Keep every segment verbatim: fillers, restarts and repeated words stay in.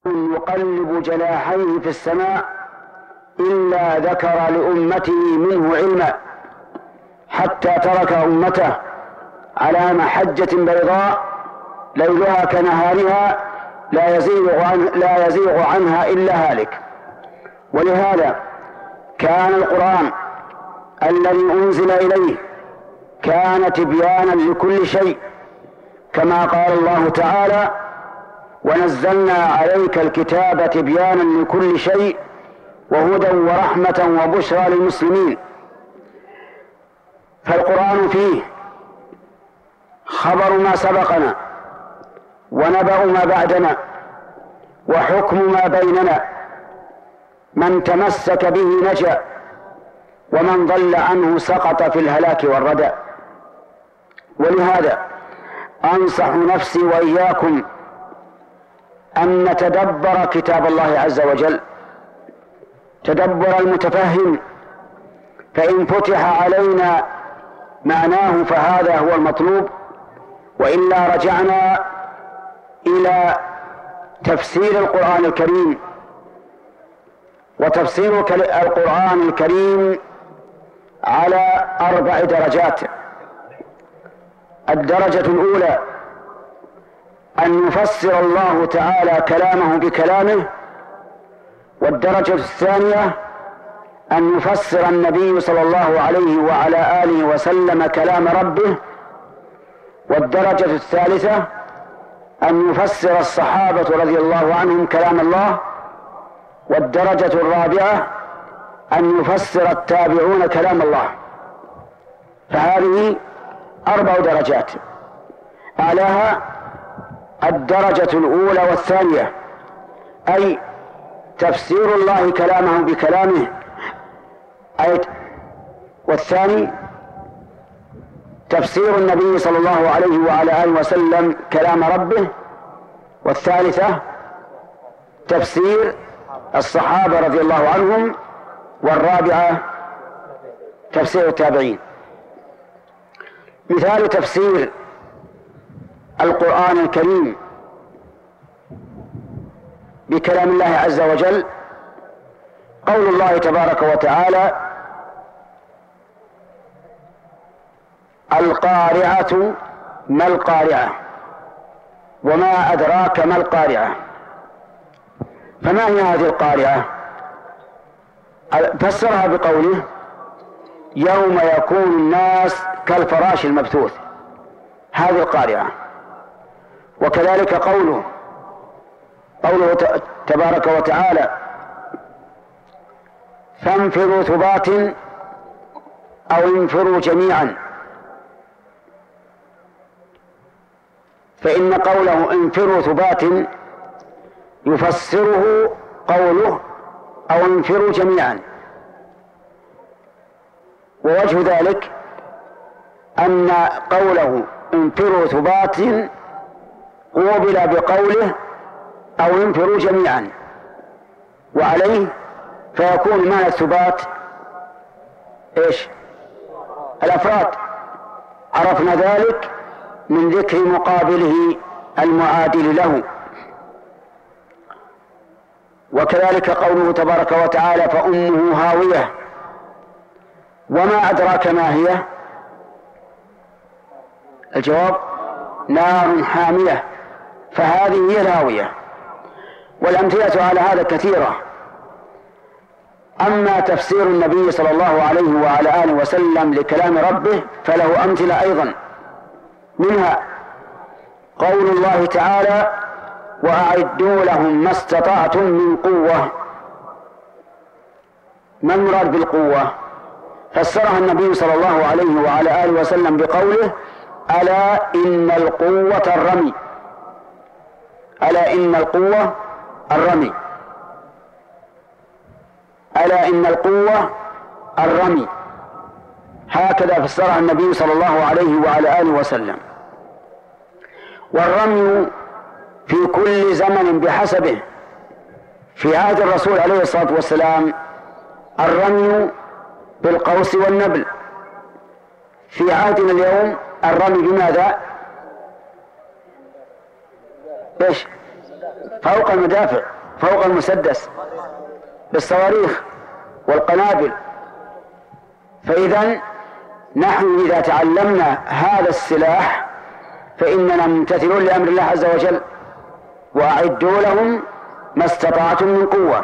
يقلب جناحيه في السماء إلا ذكر لأمته منه علما، حتى ترك أمته على محجة بيضاء ليلها كنهارها لا يزيغ عن لا يزيغ عنها إلا هالك. ولهذا كان القرآن الذي أنزل إليه كان تبيانا لكل شيء، كما قال الله تعالى: ونزلنا عليك الكتاب تبيانا لكل شيء وهدى ورحمة وبشرى للمسلمين. فالقرآن فيه خبر ما سبقنا ونبأ ما بعدنا وحكم ما بيننا، من تمسك به نجا ومن ضل عنه سقط في الهلاك والردى. ولهذا أنصح نفسي وإياكم أن نتدبر كتاب الله عز وجل تدبر المتفهم، فإن فتح علينا معناه فهذا هو المطلوب، وإلا رجعنا إلى تفسير القرآن الكريم. وتفسير القرآن الكريم على أربع درجات. الدرجة الأولى أن يفسر الله تعالى كلامه بكلامه، والدرجة الثانية أن يفسر النبي صلى الله عليه وعلى آله وسلم كلام ربه، والدرجة الثالثة أن يفسر الصحابة رضي الله عنهم كلام الله، والدرجة الرابعة أن يفسر التابعون كلام الله. فهذه أربع درجات، أعلاها الدرجة الأولى والثانية، أي تفسير الله كلامه بكلامه، أي والثاني تفسير النبي صلى الله عليه وعلى آله وسلم كلام ربه، والثالثة تفسير الصحابة رضي الله عنهم، والرابعة تفسير التابعين. مثال تفسير القرآن الكريم بكلام الله عز وجل قول الله تبارك وتعالى: القارعة ما القارعة وما أدراك ما القارعة. فما هي هذه القارعة؟ فسرها بقوله: يوم يكون الناس كالفراش المبثوث. هذه القارعة. وكذلك قوله قوله تبارك وتعالى: فانفروا ثبات أو انفروا جميعا. فإن قوله انفروا ثبات يفسره قوله أو انفروا جميعا. ووجه ذلك أن قوله انفروا ثبات قوبل بقوله أو انفروا جميعا، وعليه فيكون معنى الثبات إيش؟ الأفراد. عرفنا ذلك من ذكر مقابله المعادل له. وكذلك قوله تبارك وتعالى: فأمه هاوية. وما أدراك ما هي؟ الجواب: نار حامية. فهذه هي الهاوية. والأمثلة على هذا كثيرة. أما تفسير النبي صلى الله عليه وعلى آله وسلم لكلام ربه فله أمثلة أيضا، منها قول الله تعالى: وأعدوا لهم ما استطعتم من قوة. ما المراد بالقوة؟ فسرها النبي صلى الله عليه وعلى آله وسلم بقوله: ألا إن القوة الرمي. ألا إن القوة الرمي. ألا إن القوة الرمي. هكذا فسرها النبي صلى الله عليه وعلى آله وسلم. والرمي في كل زمن بحسبه. في عهد الرسول عليه الصلاة والسلام الرمي بالقوس والنبل. في عهدنا اليوم الرمي بماذا؟ ايش؟ فوق المدافع. فوق المسدس بالصواريخ والقنابل. فإذا نحن إذا تعلمنا هذا السلاح فإننا ممتثلون لأمر الله عز وجل، وأعدوا لهم ما استطعتم من قوة.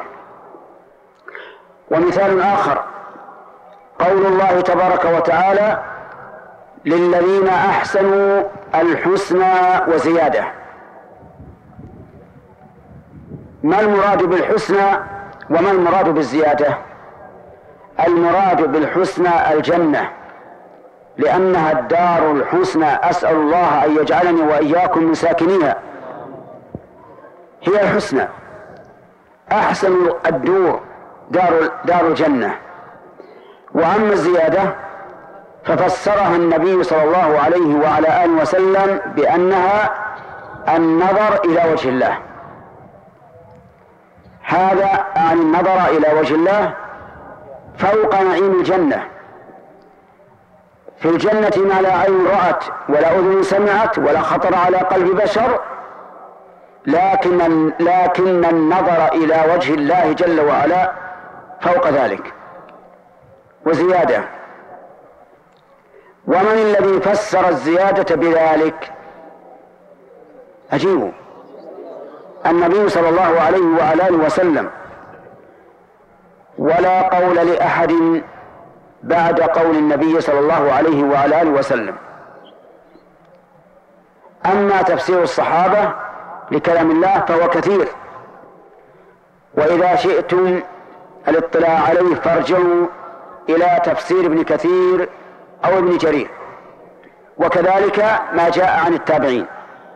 ومثال آخر قول الله تبارك وتعالى: للذين أحسنوا الحسنى وزيادة. ما المراد بالحسنى وما المراد بالزيادة؟ المراد بالحسنى الجنة، لأنها الدار الحسنى، أسأل الله أن يجعلني وإياكم من ساكنيها. هي الحسنى، أحسن الدور دار, دار الجنة. وأما الزيادة ففسرها النبي صلى الله عليه وعلى آله وسلم بأنها النظر إلى وجه الله. هذا عن النظر إلى وجه الله فوق نعيم الجنة. في الجنة ما لا عين رأت ولا أذن سمعت ولا خطر على قلب بشر، لكن لكن النظر إلى وجه الله جل وعلا فوق ذلك وزيادة. ومن الذي فسر الزيادة بذلك؟ أجيبوا، النبي صلى الله عليه وعلى آله وسلم. ولا قول لأحد بعد قول النبي صلى الله عليه وعلى آله وسلم. أما تفسير الصحابة لكلام الله فهو كثير، وإذا شئتم الاطلاع عليه فارجعوا إلى تفسير ابن كثير أو ابن جرير، وكذلك ما جاء عن التابعين.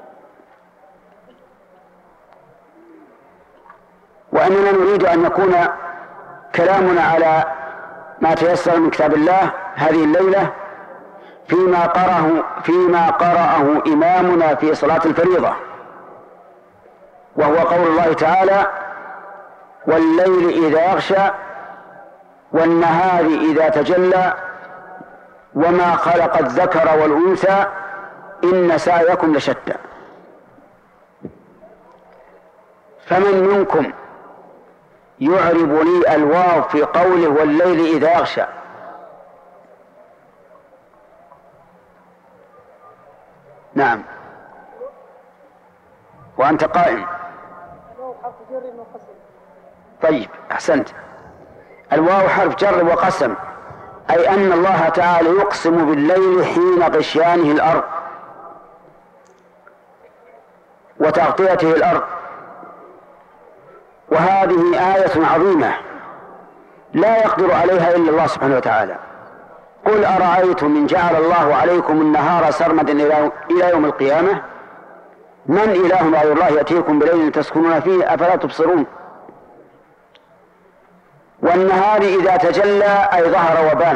وأننا نريد أن يكون كلامنا على ما تيسر من كتاب الله هذه الليلة فيما قرأه فيما قرأه إمامنا في صلاة الفريضة، وهو قول الله تعالى: والليل إذا يغشى والنهار إذا تجلى وما خلق الذكر والأنثى إن سعيكم لشتى. فمن منكم يعرب لي الواو في قوله والليل إذا يغشى؟ نعم، وأنت قائم. طيب، أحسنت. الواو حرف جر وقسم، أي أن الله تعالى يقسم بالليل حين غشيانه الأرض وتغطيته الأرض. وهذه آية عظيمة لا يقدر عليها إلا الله سبحانه وتعالى. قل أرأيتم إن جعل الله عليكم النهار سرمدا إلى يوم القيامة من إله غير الله يأتيكم بليل تسكنون فيه أفلا تبصرون. والنهار إذا تجلى أي ظهر وبان.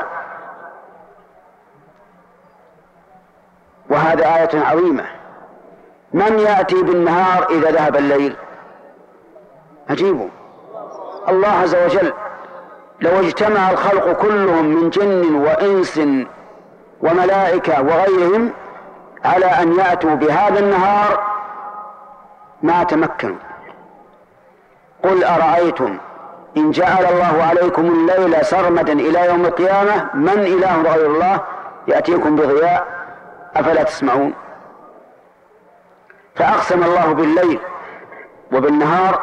وهذا آية عظيمة. من يأتي بالنهار إذا ذهب الليل؟ أجيبوا، الله عز وجل. لو اجتمع الخلق كلهم من جن وإنس وملائكة وغيرهم على أن يأتوا بهذا النهار ما تمكنوا. قل أرأيتم إن جعل الله عليكم الليل سرمدا إلى يوم القيامة من إله غير الله يأتيكم بضياء أفلا تسمعون. فأقسم الله بالليل وبالنهار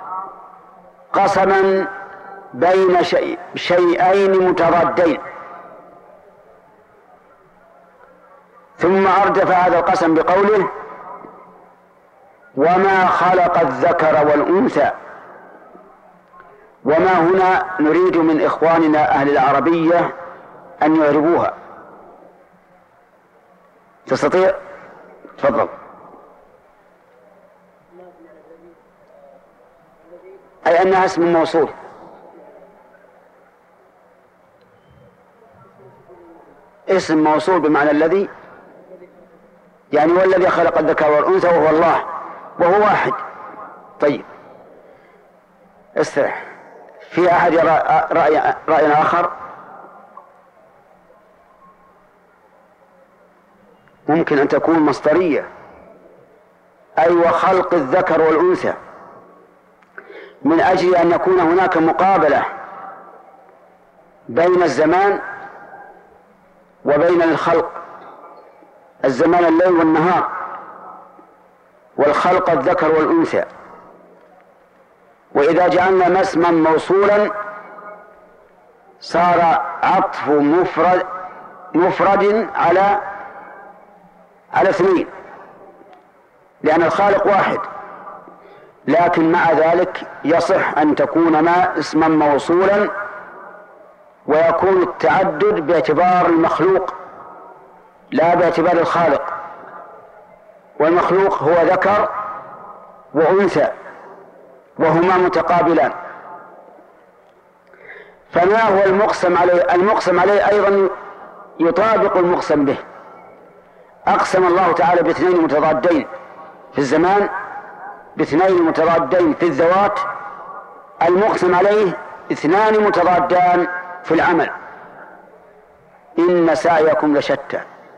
قسما بين شيء شيئين متضادين، ثم أردف هذا القسم بقوله: وما خلق الذكر والأنثى. وما هنا نريد من إخواننا أهل العربية أن يعربوها. تستطيع؟ تفضل. أي أنها اسم موصول. اسم موصول بمعنى الذي، يعني والذي خلق الذكر والأنثى وهو الله، وهو واحد. طيب، استرح. في أحد رأي, رأي آخر؟ ممكن أن تكون مصدرية، أي وخلق الذكر والأنثى. من أجل أن يكون هناك مقابلة بين الزمان وبين الخلق، الزمان الليل والنهار، والخلق الذكر والأنثى. وإذا جعلنا ما اسما موصولا صار عطف مفرد مفرد على على اثنين، لأن الخالق واحد، لكن مع ذلك يصح أن تكون ما اسما موصولا ويكون التعدد باعتبار المخلوق لا باعتبار الخالق، والمخلوق هو ذكر وأنثى وهما متقابلان. فما هو المقسم عليه؟ المقسم عليه أيضا يطابق المقسم به. أقسم الله تعالى باثنين متضادين في الزمان، باثنين متضادين في الذوات، المقسم عليه اثنان متضادان في العمل. إن سعيكم لشتى.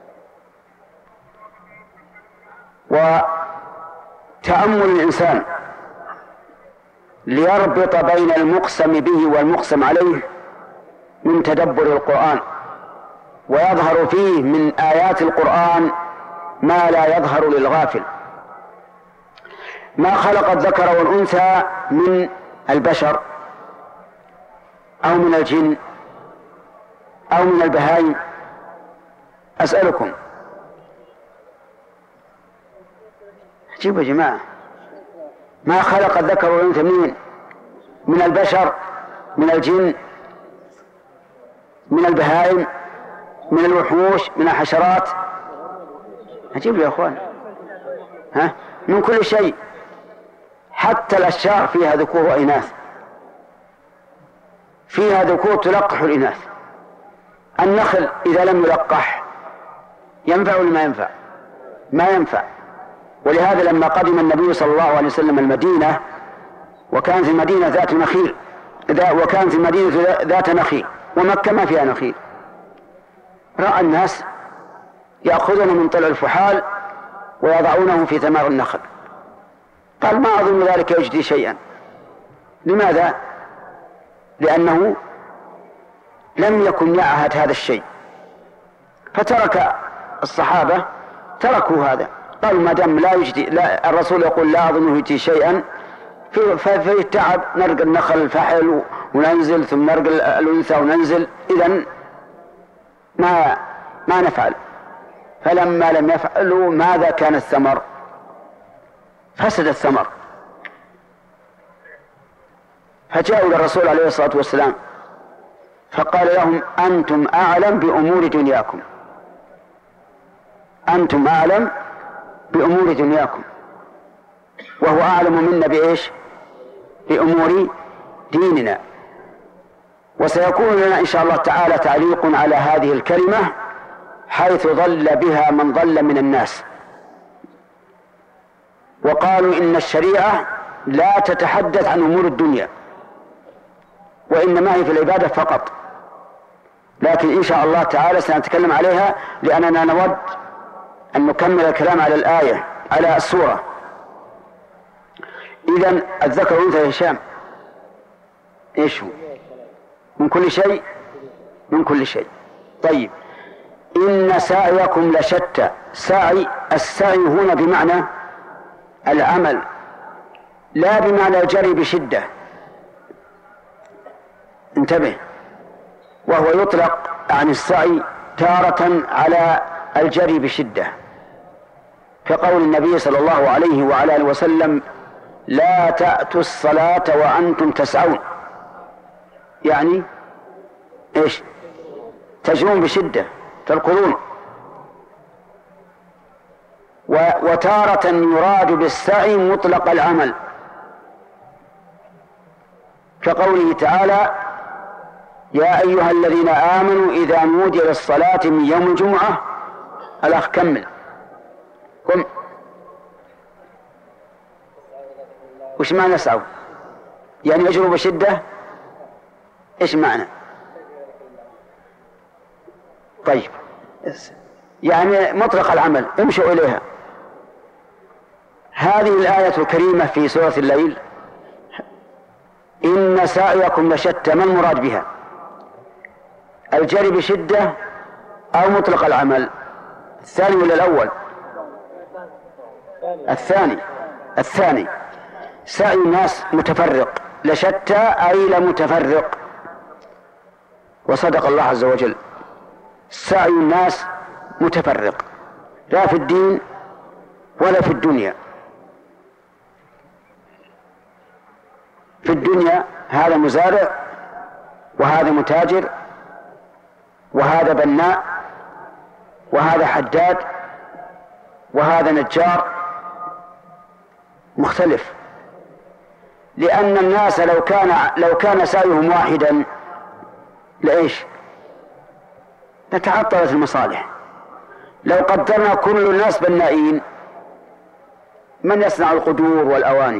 وتأمل الإنسان ليربط بين المقسم به والمقسم عليه من تدبر القرآن، ويظهر فيه من آيات القرآن ما لا يظهر للغافل. ما خلق الذكر والأنثى من البشر أو من الجن أو من البهائم؟ أسألكم، جيبوا يا جماعة، ما خلق الذكر والأنثى من من البشر، من الجن، من البهائم، من الوحوش، من الحشرات. عجيب يا أخوان، ها؟ من كل شيء، حتى الأشجار فيها ذكور وإناث، فيها ذكور تلقح الإناث. النخل إذا لم يلقح ينفع ولا ما ينفع؟ ما ينفع. ولهذا لما قدم النبي صلى الله عليه وسلم المدينة، وكان في المدينة ذات نخيل، وكان في المدينة ذات نخيل، ومكة ما فيها نخيل، رأى الناس يأخذون من طلع الفحال ويضعونه في ثمار النخل. قال ما أظن ذلك يجدي شيئا. لماذا؟ لأنه لم يكن يعهد هذا الشيء، فترك الصحابة تركوا هذا، قالوا ما دام لا يجدي، لا الرسول يقول لا أظنه يجدي شيئا، في التعب نرقى النخل الفحل وننزل، ثم نرقى الأنثى وننزل، إذن ما ما نفعل. فلما لم يفعلوا ماذا كان الثمر؟ فسد الثمر. فجاءوا للرسول عليه الصلاة والسلام فقال لهم أنتم أعلم بأمور دنياكم، أنتم أعلم بأمور دنياكم، وهو أعلم منا بإيش؟ بأمور ديننا. وسيكون لنا إن شاء الله تعالى تعليق على هذه الكلمة حيث ضل بها من ضل من الناس، وقالوا إن الشريعة لا تتحدث عن أمور الدنيا، وإنما هي في العبادة فقط. لكن إن شاء الله تعالى سنتكلم عليها، لأننا نود أن نكمل الكلام على الآية، على السورة. إذن الذكر والأنثى هشام إيش هو؟ من كل شيء، من كل شيء. طيب، إن سعيكم لشتى. سعي، السعي هنا بمعنى العمل لا بمعنى الجري بشدة، انتبه. وهو يطلق عن السعي تارة على الجري بشدة، كقول النبي صلى الله عليه وعلى آله وسلم لا تأتوا الصلاة وأنتم تسعون، يعني إيش؟ تجرون بشدة، تركضون. وتارة يراد بالسعي مطلق العمل، كقوله تعالى يا أيها الذين آمنوا إذا نودي للصلاة من يوم الجمعة. الأخ كمل، قم. وش معنى يسعوا؟ يعني يجروا بشدة؟ إيش معنى؟ طيب، يعني مطلق العمل، امشوا إليها. هذه الآية الكريمة في سورة الليل إن سعيكم لشتى. ما المراد بها؟ الجري بشدة أو مطلق العمل؟ الثاني ولا الأول؟ الثاني. الثاني. سعي الناس متفرق، لشتى أي لمتفرق. وصدق الله عز وجل، سعي الناس متفرق، لا في الدين ولا في الدنيا. في الدنيا هذا مزارع، وهذا متاجر، وهذا بناء، وهذا حداد، وهذا نجار، مختلف. لأن الناس لو كان لو كان سعيهم واحدا لإيش؟ لتعطلت المصالح. لو قدرنا كل الناس بنائين، من يصنع القدور والأواني؟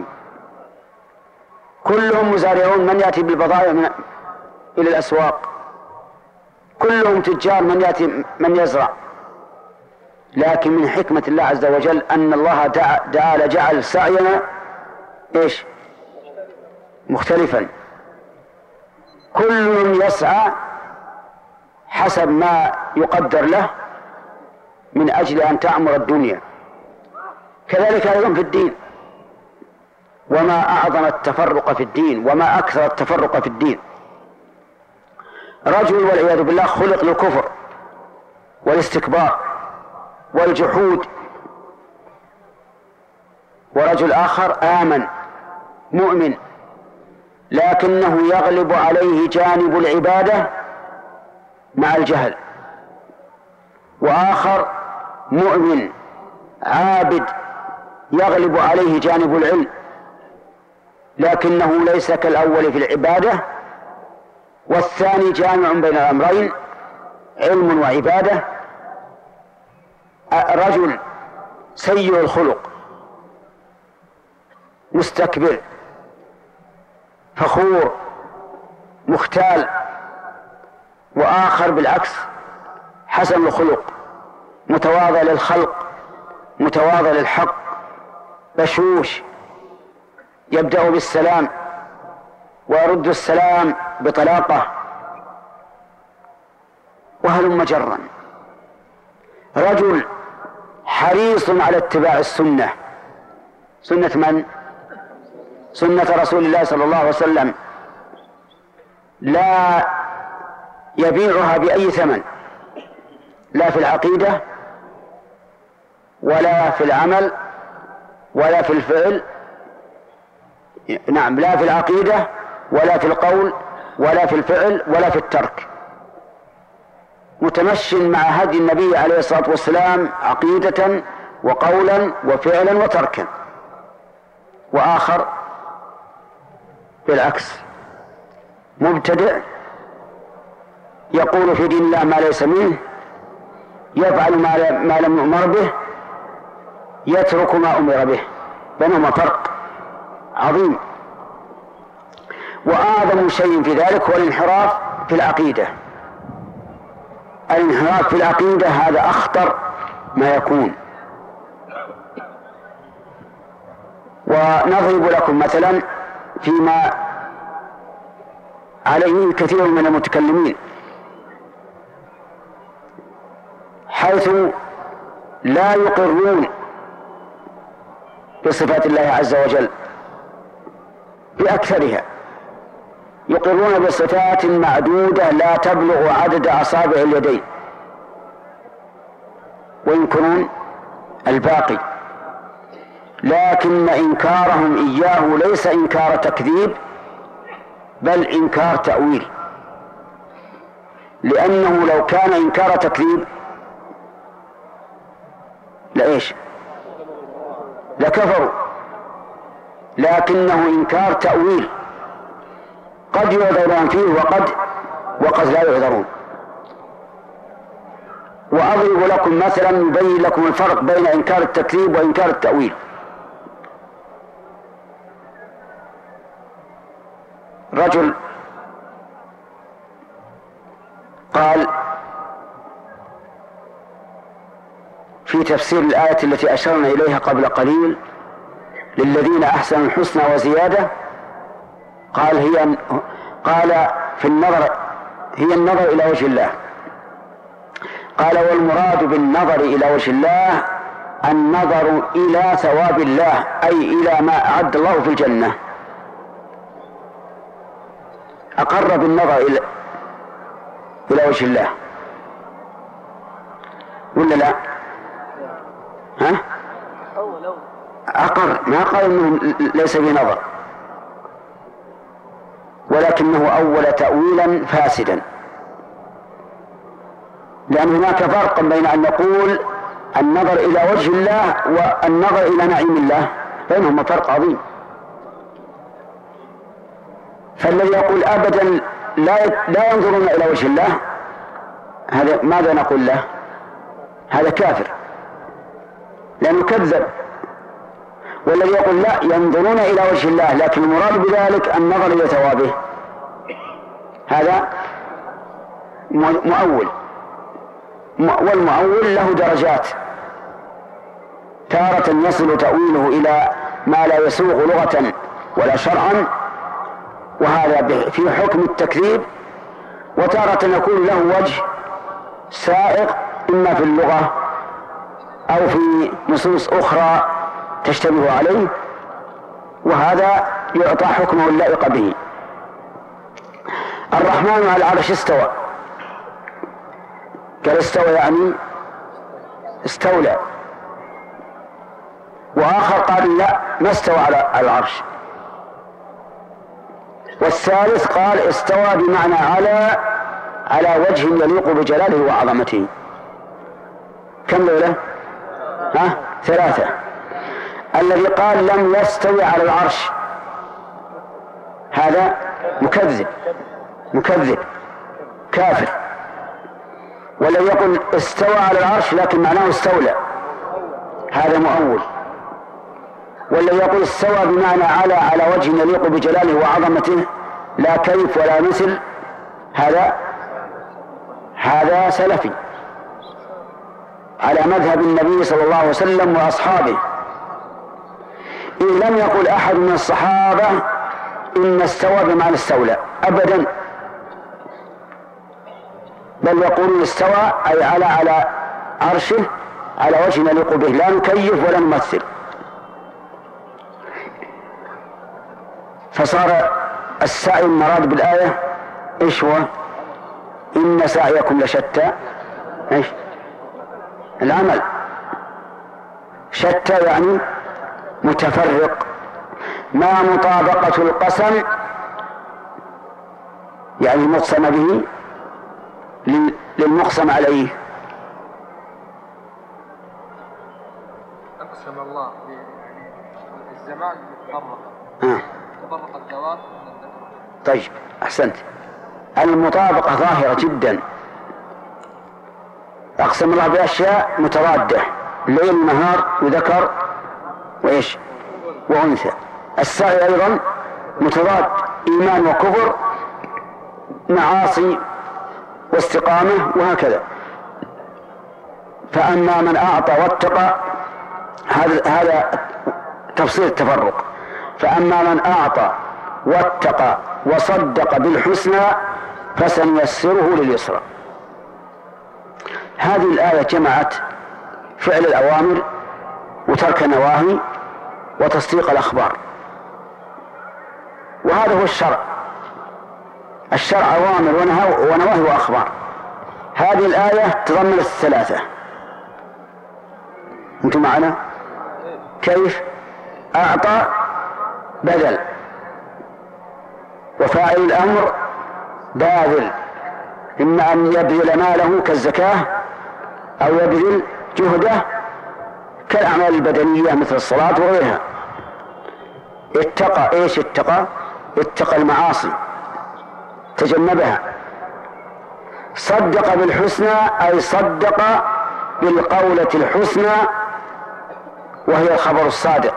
كلهم مزارعون، من يأتي بالبضائع من إلى الأسواق؟ كلهم تجار، من يأتي من يزرع؟ لكن من حكمة الله عز وجل أن الله تعالى جعل سعينا إيش؟ مختلفا. كل يسعى حسب ما يقدر له من أجل أن تعمر الدنيا. كذلك أيضا في الدين. وما أعظم التفرق في الدين، وما أكثر التفرق في الدين. رجل والعياذ بالله خلق للكفر والاستكبار والجحود، ورجل آخر آمن مؤمن لكنه يغلب عليه جانب العبادة مع الجهل، وآخر مؤمن عابد يغلب عليه جانب العلم لكنه ليس كالأول في العبادة، والثاني جامع بين الأمرين علم وعبادة. رجل سيء الخلق مستكبر فخور مختال، وآخر بالعكس حسن الخلق متواضع للخلق متواضع للحق بشوش، يبدأ بالسلام ويرد السلام بطلاقة، وهلم جرا. رجل حريص على اتباع السنة. سنة من؟ سنة رسول الله صلى الله عليه وسلم، لا يبيعها بأي ثمن، لا في العقيدة ولا في العمل ولا في الفعل. نعم، لا في العقيدة ولا في القول ولا في الفعل ولا في الترك، متمشٍ مع هدي النبي عليه الصلاة والسلام عقيدة وقولا وفعلا وتركا. وآخر بالعكس مبتدع يقول في دين الله ما ليس منه، يفعل ما لم يؤمر به، يترك ما أمر به. بينهما فرق عظيم. وأعظم شيء في ذلك هو الانحراف في العقيدة. الانحراف في العقيدة هذا أخطر ما يكون. ونضرب لكم مثلا فيما عليه كثير من المتكلمين، حيث لا يقرون بصفات الله عز وجل بأكثرها، يقرون بصفات معدودة لا تبلغ عدد أصابع اليدين، وينكرون الباقي. لكن إنكارهم إياه ليس إنكار تكذيب، بل إنكار تأويل، لأنه لو كان إنكار تكذيب لإيش؟ لكفروا، لكنه إنكار تأويل، قد يعذرون فيه وقد وقد لا يعذرون. وأضرب لكم مثلا يبين لكم الفرق بين إنكار التكذيب وإنكار التأويل. رجل قال في تفسير الآية التي أشرنا إليها قبل قليل: للذين أحسنوا الحسنى وزيادة، قال هي قال في النظر هي النظر إلى وجه الله. قال والمراد بالنظر إلى وجه الله النظر إلى ثواب الله، أي إلى ما أعد الله في الجنة. أقر بالنظر إلى إلى وجه الله ولا لا؟ ها؟ أقر، ما قال إنه ليس به نظر، ولكنه أول تأويلا فاسدا، لأن هناك فرق بين أن نقول النظر إلى وجه الله والنظر إلى نعيم الله، بينهما فرق عظيم. فالذي يقول أبدا لا لا ينظرون إلى وجه الله، هذا ماذا نقول له؟ هذا كافر لأنه كذب. والذي يقول لا ينظرون إلى وجه الله لكن المراد بذلك النظر إلى ثوابه، هذا مؤول. والمؤول له درجات، تارة يصل تأويله إلى ما لا يسوغ لغة ولا شرعا، وهذا في حكم التكذيب، وتارة يكون له وجه سائغ إما في اللغة أو في نصوص أخرى تشتبه عليه، وهذا يعطى حكمه اللائق به. الرحمن على العرش استوى، قال استوى يعني استولى، وآخر قال لا ما استوى على العرش، والثالث قال استوى بمعنى على على وجه يليق بجلاله وعظمته. كم دولة؟ ها؟ ثلاثة. الذي قال لم يستوي على العرش هذا مكذب مكذب كافر. والذي يقول استوى على العرش لكن معناه استولى هذا مؤول. والذي يقول استوى بمعنى على على وجه يليق بجلاله وعظمته لا كيف ولا مثل هذا هذا سلفي على مذهب النبي صلى الله عليه وسلم وأصحابه. إن لم يقل أحد من الصحابة إن استوى بمعنى استولى أبدا، بل يقولون استوى أي على على عرشه على وجه يليق به، لا نكيف ولا نمثل. فصار السعي المراد بالآية إيش هو؟ إن سعيكم لشتى. إيش؟ العمل شتى يعني متفرق. ما مطابقة القسم يعني المقسم به للمقسم عليه. أقسم الله الزمان تفرق آه. تفرق الذوات. طيب أحسنت، المطابقة ظاهرة جدا. أقسم الله بأشياء متضادة، ليل ونهار وذكر وإيش وأنثى. السعي أيضا متضاد، إيمان وكفر، معاصي واستقامة وهكذا. فأما من أعطى واتقى هذا هذا تفصيل التفرق. فأما من أعطى واتقى وصدق بالحسنى فسنيسره لليسرى. هذه الآية جمعت فعل الأوامر وترك النواهي وتصديق الأخبار، وهذا هو الشرع. الشرع أوامر ونواهي وأخبار. هذه الآية تضمن الثلاثة. أنتم معنا؟ كيف؟ أعطى بذل، وفاعل الأمر باذل، إما أن يبذل ماله كالزكاة أو يبذل جهده كالأعمال البدنية مثل الصلاة وغيرها. اتقى إيش اتقى؟ اتقى المعاصي تجنبها. صدق بالحسنى أي صدق بالقولة الحسنى وهي الخبر الصادق.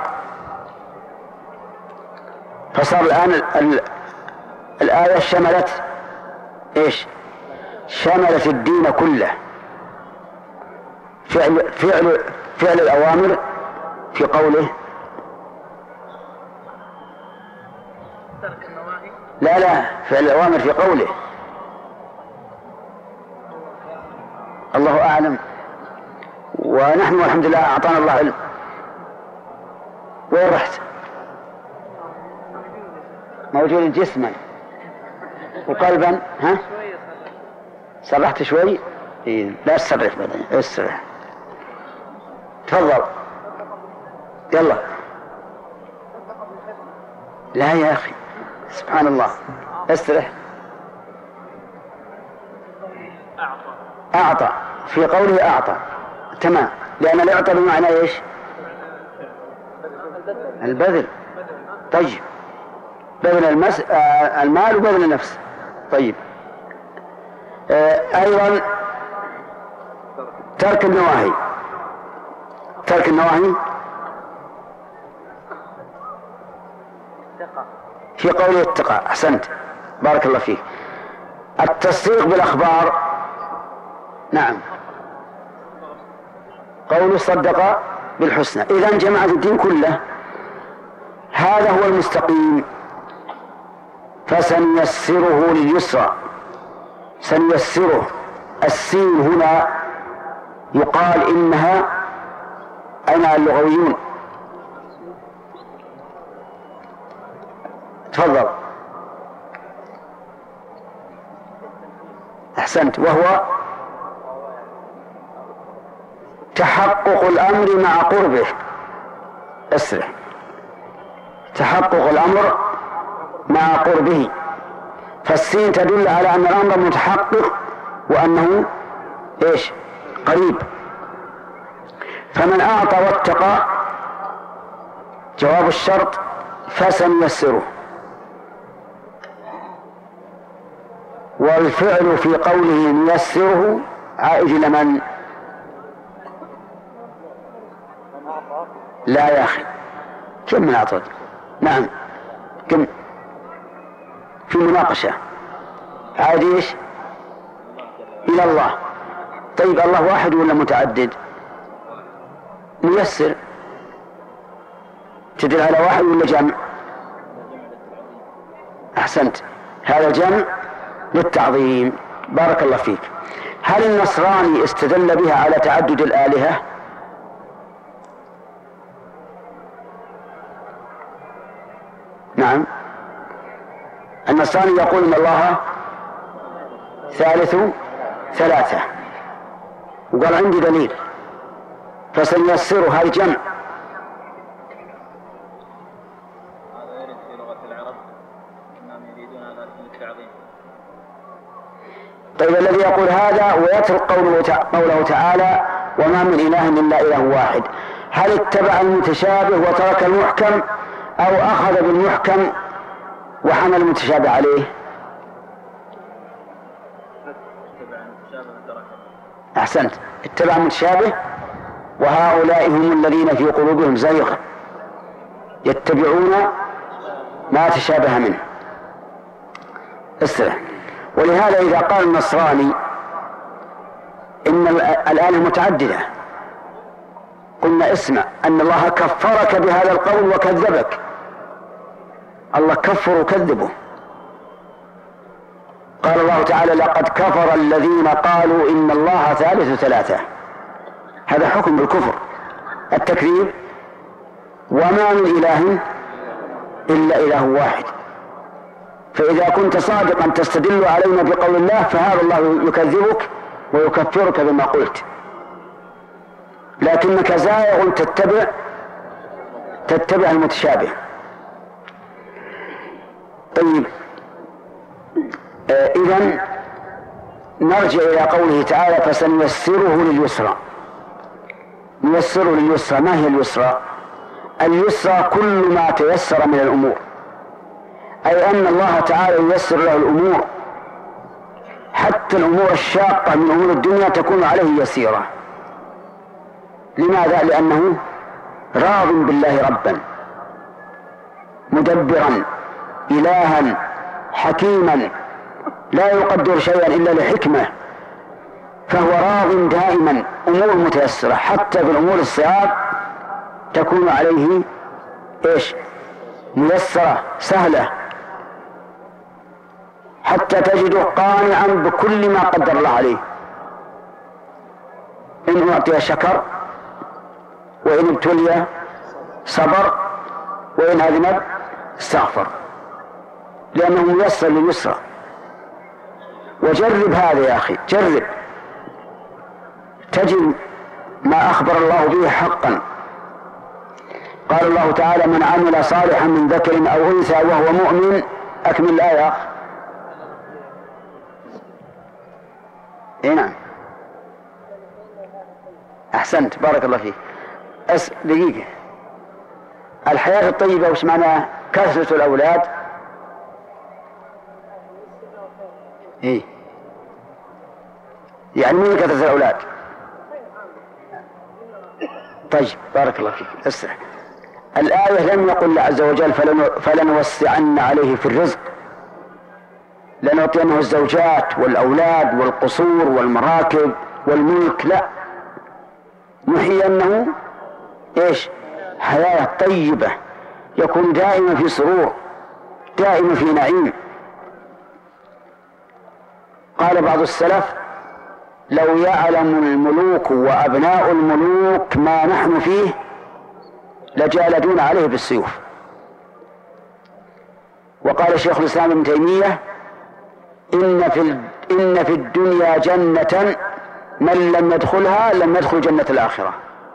فصار الآن ال ال الآية شملت إيش؟ شملت الدين كله. فعل, فعل, فعل الأوامر في قوله ترك النواهي لا لا فعل الأوامر في قوله. الله أعلم. ونحن والحمد لله أعطانا الله علم. وين رحت؟ موجود جسما وقلبا. ها سرحت شوي. إيه. لا تسرح بعدين اسرح. تفضل يلا. لا يا أخي سبحان الله اسرح. أعطى في قوله أعطى تمام، لأن الإعطاء بمعنى إيش؟ البذل. طيب بذل المس... آه المال وبذل النفس. طيب آه أيضا ترك النواهي. ترك النواهي في قوله اتقى. أحسنت بارك الله فيك. التصديق بالأخبار. نعم قوله صدق بالحسنى. إذن جماعة الدين كله هذا هو المستقيم. فسنيسره لليسرى. سنيسره السين هنا يقال إنها أين اللغويون؟ تفضل. أحسنت. وهو تحقق الأمر مع قربه. اسرع. تحقق الأمر مع قربه. فالسين تدل على أن الأمر متحقق وأنه إيش؟ قريب. فمن أعطى واتقى جواب الشرط فسنيسره. والفعل في قوله نيسره عائد إلى من؟ لا يا أخي كم من أعطى؟ نعم كم في مناقشة عائد إيش؟ إلى الله. طيب الله واحد ولا متعدد؟ ميسر تدل على واحد ولا جمع؟ أحسنت هذا جمع للتعظيم. بارك الله فيك. هل النصراني استدل بها على تعدد الآلهة؟ نعم النصراني يقول إن الله ثالث ثلاثة وقال عندي دليل فسنيسره. هذا جمع. هذا يرد في لغة العرب انهم يريدون على اسم التعظيم. طيب الذي يقول هذا ويترك قوله, قوله تعالى وما من إله إلا إله واحد، هل اتبع المتشابه وترك المحكم أو أخذ بالمحكم وحمل المتشابه عليه؟ أحسنت اتبع المتشابه. وهؤلاء هم الذين في قلوبهم زيغ يتبعون ما تشابه منه. استرح. ولهذا إذا قال النصراني إن الآلهة متعددة قلنا اسمع أن الله كفرك بهذا القول وكذبك. الله كفر وكذبه. قال الله تعالى لقد كفر الذين قالوا إن الله ثالث ثلاثة. هذا حكم بالكفر التكذيب. وما من إله إلا إله واحد. فإذا كنت صادقا تستدل علينا بقول الله فهذا الله يكذبك ويكفرك بما قلت، لكنك زائغ تتبع تتبع المتشابه. طيب آه إذن نرجع إلى قوله تعالى فسنيسره لليسرى. نيسره لليسرى. ما هي اليسرى؟ اليسرى كل ما تيسر من الأمور، أي أن الله تعالى ييسر له الأمور حتى الأمور الشاقة من أمور الدنيا تكون عليه يسيرة. لماذا؟ لأنه راض بالله ربا مدبرا إلها حكيما لا يقدر شيئا إلا لحكمة، فهو راض دائما أمور متيسرة حتى في الأمور الصعاب تكون عليه إيش؟ ميسرة سهلة. حتى تجده قانعا بكل ما قدر الله عليه. إن أعطي شكر، وإن ابتلي صبر، وإن أذنب استغفر، لأنه ميسر لليسرى. وجرب هذا يا أخي، جرب تجد ما أخبر الله به حقا. قال الله تعالى: من عمل صالحا من ذكر أو أنثى وهو مؤمن. أكمل الآية يا أخ. إيه نعم، أحسنت، بارك الله فيك. أس دقيقة، الحياة الطيبة وش معناها؟ كثرة الأولاد. إيه يعني من كثرة الأولاد؟ طيب بارك الله فيك، اسرع. الآية لم يقل الله عز وجل فلنوسعن عليه في الرزق، لنعطينه الزوجات والأولاد والقصور والمراكب والملك، لا، نحيينه ايش؟ حياة طيبة، يكون دائما في سرور، دائما في نعيم. قال بعض السلف: لو يعلم الملوك وأبناء الملوك ما نحن فيه لجالدون عليه بالسيوف. وقال شيخ الإسلام ابن تيمية: إن في إن في الدنيا جنة من لم يدخلها لم يدخل جنة الآخرة.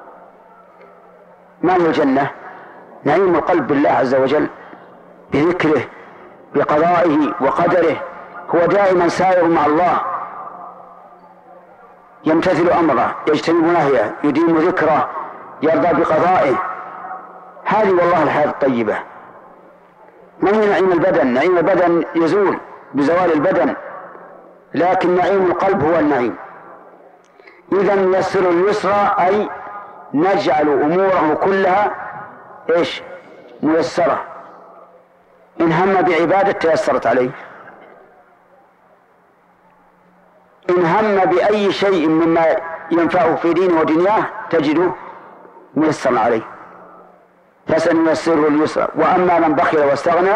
ما هي الجنة؟ نعيم القلب بالله عز وجل، بذكره، بقضائه وقدره، هو دائما سائر مع الله، يمتثل أمره، يجتنب نهيه، يديم ذكره، يرضى بقضائه. هذه والله الحياة الطيبة. ما هي نعيم البدن؟ نعيم البدن يزول بزوال البدن، لكن نعيم القلب هو النعيم. إذا نيسر اليسرى، أي نجعل أموره كلها إيش؟ ميسرة. إن هم بعبادة تيسرت عليه، إن هم بأي شيء مما ينفعه في دينه ودنياه تجده ميسرا عليه، فسنيسره اليسرى. وأما من بخل واستغنى،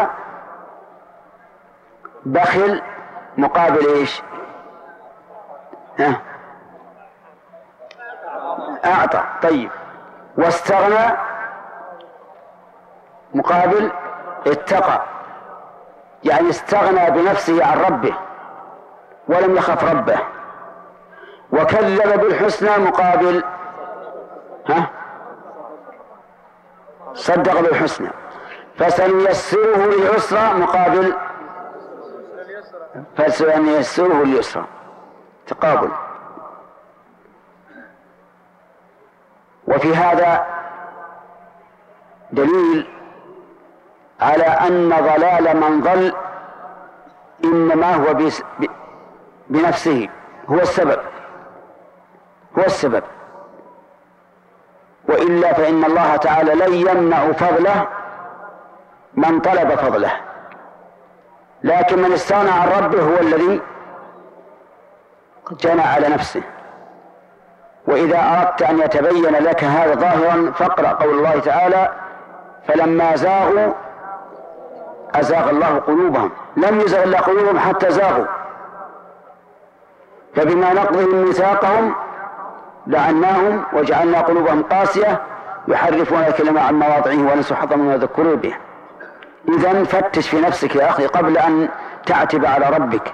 بخل مقابل إيش؟ ها؟ أعطى. طيب، واستغنى مقابل اتقى، يعني استغنى بنفسه عن ربه ولم يخف ربه. وكذب بالحسنى مقابل ها؟ صدق بالحسنى. فسنيسره لليسرى مقابل فسنيسره لليسرى، تقابل. وفي هذا دليل على أن ضلال من ضل إنما هو بنفسه، هو السبب، هو السبب. وإلا فإن الله تعالى لن يمنع فضله من طلب فضله، لكن من استغنى عن ربه هو الذي جنى على نفسه. وإذا أردت أن يتبين لك هذا ظاهرا فاقرأ قول الله تعالى: فلما زاغوا أزاغ الله قلوبهم. لم يزغ الله قلوبهم حتى زاغوا، فبما نقضهم ميثاقهم لعناهم وجعلنا قلوبهم قاسية يحرفون الكلمة عن مواضعه ونسوا حظا مما ذكروا به. إذن فتش في نفسك يا أخي قبل أن تعتب على ربك.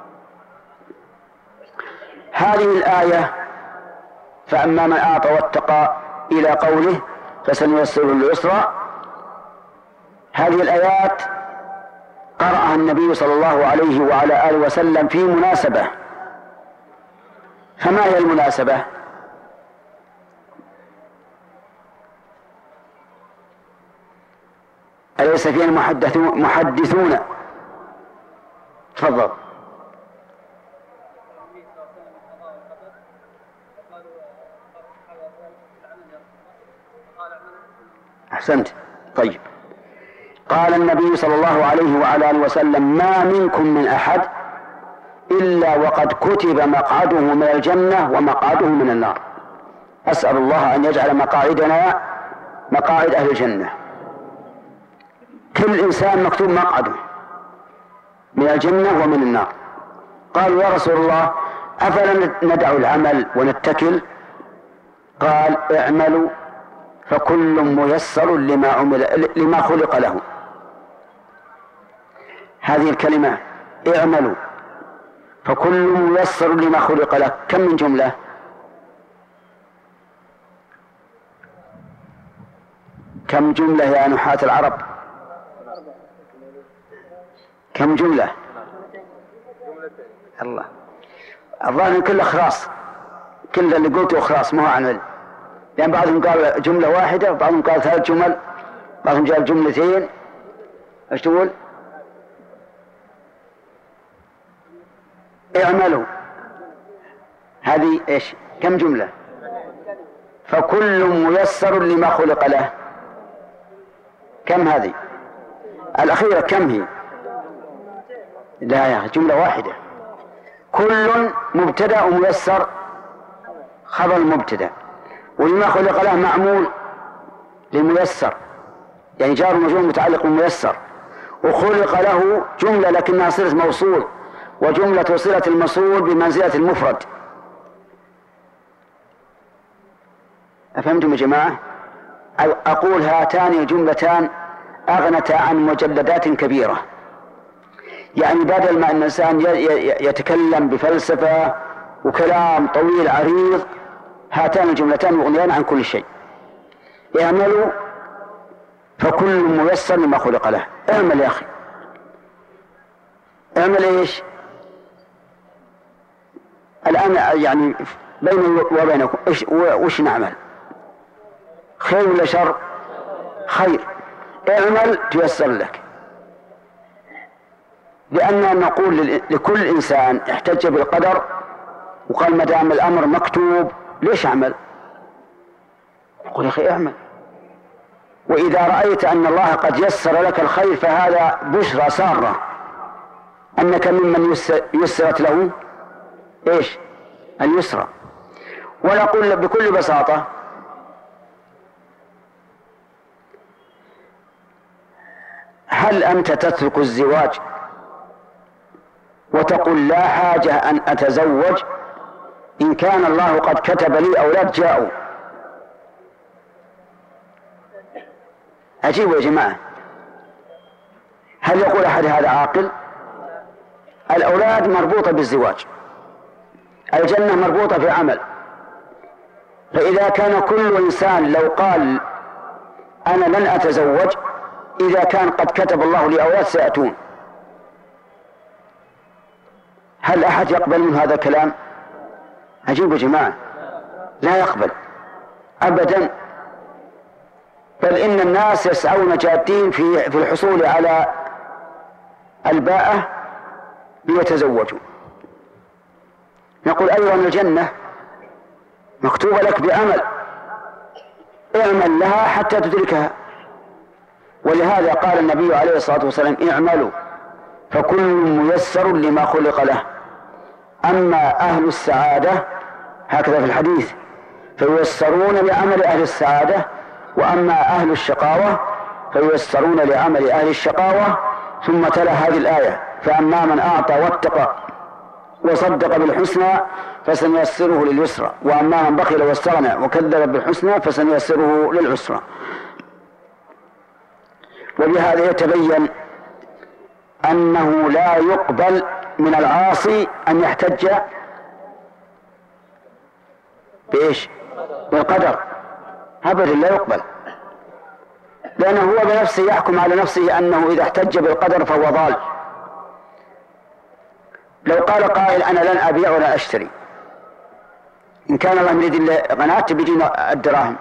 هذه الآية: فأما من أعطى واتقى إلى قوله فسنيسره لليسرى، هذه الآيات قرأها النبي صلى الله عليه وعلى آله وسلم في مناسبة. فما هي المناسبة؟ أليس فيها المحدثون محدثون؟ تفضل. أحسنت. طيب، قال النبي صلى الله عليه وعلى آله وسلم: ما منكم من أحد إلا وقد كتب مقعده من الجنة ومقعده من النار. أسأل الله أن يجعل مقاعدنا مقاعد أهل الجنة. كل إنسان مكتوب مقعده، من الجنة ومن النار. قالوا يا رسول الله أفلا ندع العمل ونتكل؟ قال اعملوا فكل ميسر لما عمل لما خلق له. هذه الكلمة اعملوا فكل ميسر لما خلق له كم من جملة؟ كم جملة يا نحاة العرب؟ كم جملة؟ الله الظاهر كله خلاص، كل اللي قلته خلاص ما هو عمل، لأن بعضهم قال جملة واحدة وبعضهم قال ثلاث جمل، بعضهم قال جملتين. ايش تقول؟ اعملوا هذه ايش؟ كم جملة؟ فكل ميسر لما خلق له. كم هذه الأخيرة؟ كم هي؟ لا يا أخي جملة واحدة. كل مبتدأ وميسر خبر المبتدأ، ولما خلق له معمول لميسر، يعني جار ومجرور متعلق بميسر، وخلق له جملة لكنها صلة موصول، وجملة صلة الموصول بمنزلة المفرد. أفهمتم يا جماعة؟ أقول هاتان الجملتان أغنتا عن مجلدات كبيرة، يعني بدل ما أن الإنسان يتكلم بفلسفة وكلام طويل عريض، هاتان الجملتان مغنيان عن كل شيء. اعملوا فكل ميسر لما خلق له. اعمل يا أخي، اعمل ايش؟ الآن يعني بيني وبينكم ايش وش نعمل؟ خير ولا شر؟ خير. اعمل تيسر لك، لأننا نقول لكل إنسان احتج بالقدر وقال ما دام الأمر مكتوب ليش أعمل؟ يقول يا أخي اعمل، وإذا رأيت أن الله قد يسر لك الخير فهذا بشرى سارة أنك ممن يسرت له إيش؟ اليسرى. ونقول بكل بساطة هل أنت تترك الزواج وتقول لا حاجة أن أتزوج إن كان الله قد كتب لي أولاد جاءوا؟ عجيب يا جماعة، هل يقول أحد هذا عاقل؟ الأولاد مربوطة بالزواج، الجنة مربوطة في عمل، فإذا كان كل إنسان لو قال أنا لن أتزوج إذا كان قد كتب الله لي أولاد سيأتون، هل أحد يقبل من هذا الكلام؟ عجيب يا جماعة، لا يقبل أبدا، بل إن الناس يسعون جادين في في الحصول على الباءة ليتزوجوا. نقول أيضا الجنة مكتوبة لك بعمل، اعمل لها حتى تدركها، ولهذا قال النبي عليه الصلاة والسلام اعملوا فكل ميسر لما خلق له. أما أهل السعادة هكذا في الحديث فييسرون لعمل أهل السعادة، وأما أهل الشقاوة فييسرون لعمل أهل الشقاوة. ثم تلا هذه الآية فأما من أعطى واتقى وصدق بالحسنى فسنيسره لليسرى، وأما من بخل واستغنى وكذب بالحسنى فسنيسره للعسرى. وبهذا يتبين أنه لا يقبل من العاصي أن يحتج بإيش؟ بالقدر، أبدا لا يقبل، لأنه هو بنفسه يحكم على نفسه أنه إذا احتج بالقدر فهو ضال. لو قال قائل أنا لن أبيع ولا أشتري، إن كان الله يريد الغنات بيجينا الدراهم،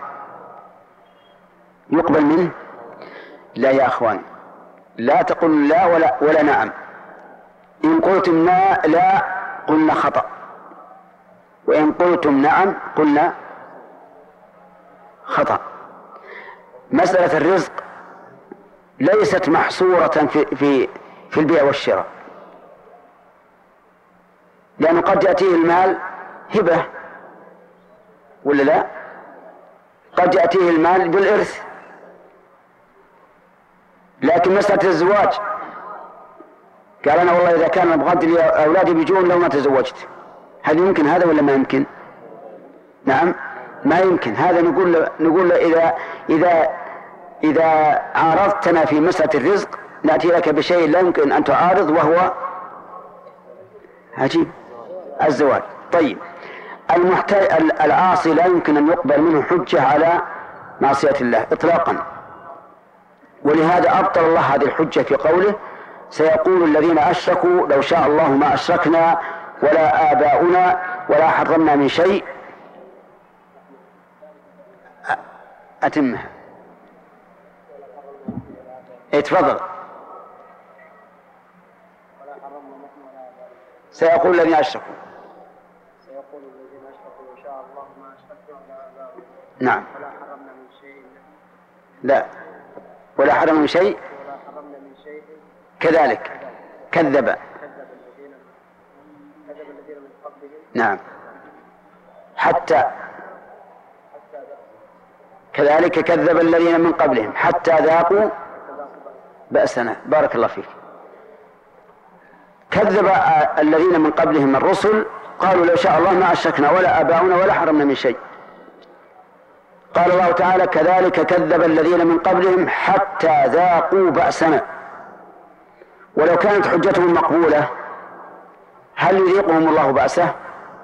يقبل منه؟ لا يا أخوان، لا تقل لا ولا, ولا نعم. إن قلتم لا, لا قلنا خطأ، وإن قلتم نعم قلنا خطأ. مسألة الرزق ليست محصورة في, في, في البيع والشراء، لأنه قد يأتيه المال هبة ولا لا؟ قد يأتيه المال بالإرث، لكن مسألة الزواج قال أنا والله إذا كان بغض لي أولادي بيجون لو ما تزوجت. هل يمكن هذا ولا ما يمكن؟ نعم ما يمكن. هذا نقول له نقول له إذا إذا إذا عارضتنا في مسألة الرزق نأتي لك بشيء لا يمكن أن تعارض وهو عجيب الزواج. طيب المحتاج العاصي لا يمكن أن يقبل منه حجة على معصية الله إطلاقا، ولهذا أبطل الله هذه الحجة في قوله سيقول الذين أشركوا لو شاء الله ما أشركنا ولا آباؤنا ولا حرمنا من شيء. أتمها اتفضل. سيقول الذين أشركوا سيقول الذين أشركوا لو شاء الله ما أشركنا ولا آباؤنا نعم ولا حرمنا من شيء لا ولا حرمنا من شيء ولا حرمنا من شيء كذلك كذب كذب الذين كذب الذين من قبلهم نعم حتى كذلك كذب الذين من قبلهم حتى ذاقوا بأسنا. بارك الله فيك. كذب الذين من قبلهم الرسل قالوا لو شاء الله ما أشركنا ولا آباؤنا ولا حرمنا من شيء. قال الله تعالى كذلك كذب الذين من قبلهم حتى ذاقوا بأسنا. ولو كانت حجتهم مقبولة هل يذيقهم الله بأسه؟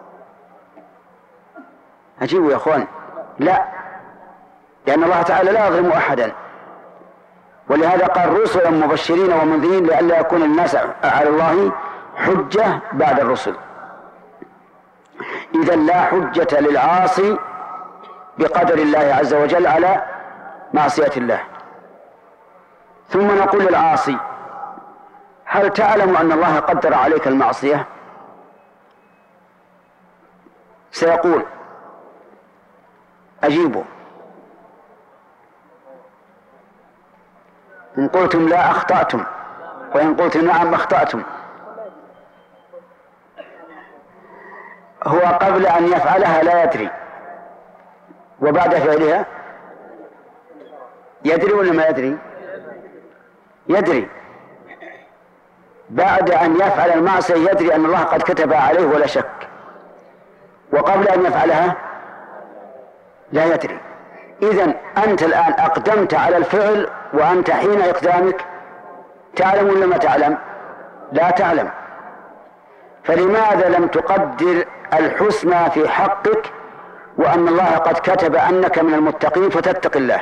أجيبوا يا أخوان لا، لأن الله تعالى لا يظلم أحدا، ولهذا قال رسلا مبشرين ومنذرين لئلا يكون الناس على الله حجة بعد الرسل. إذن لا حجة للعاصي بقدر الله عز وجل على معصية الله. ثم نقول للعاصي هل تعلم أن الله قدر عليك المعصية؟ سيقول أجيبه. إن قلتم لا أخطأتم، وإن قلتم نعم أخطأتم. هو قبل أن يفعلها لا يدري، وبعد فعلها يدري ولا ما يدري؟ يدري. بعد أن يفعل المعصية يدري أن الله قد كتب عليه ولا شك، وقبل أن يفعلها لا يدري. إذن أنت الآن أقدمت على الفعل، وأنت حين إقدامك تعلم ولا ما تعلم؟ لا تعلم. فلماذا لم تقدر الحسنى في حقك وأن الله قد كتب أنك من المتقين فتتق الله؟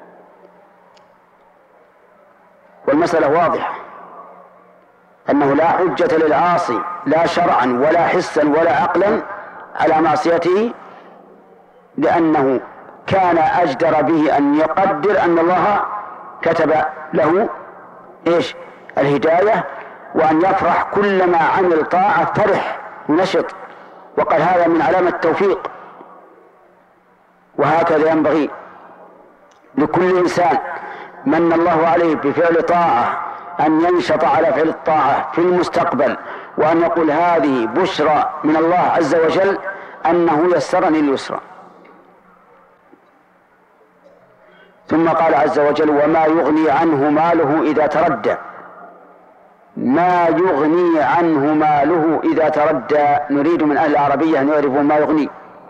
والمسألة واضحة أنه لا حجة للعاصي لا شرعا ولا حسا ولا عقلا على معصيته، لأنه كان أجدر به أن يقدر أن الله كتب له إيش؟ الهداية، وأن يفرح كلما عمل طاعة فرح ونشط، وقال هذا من علامة التوفيق. وهكذا ينبغي لكل إنسان من الله عليه بفعل طاعة أن ينشط على فعل الطاعة في المستقبل، وأن يقول هذه بشرى من الله عز وجل أنه يسرني اليسرى. ثم قال عز وجل وما يغني عنه ماله إذا تردى. ما يغني عنه ماله إذا تردى، نريد من أهل العربية أن يعرفوا ما يغني.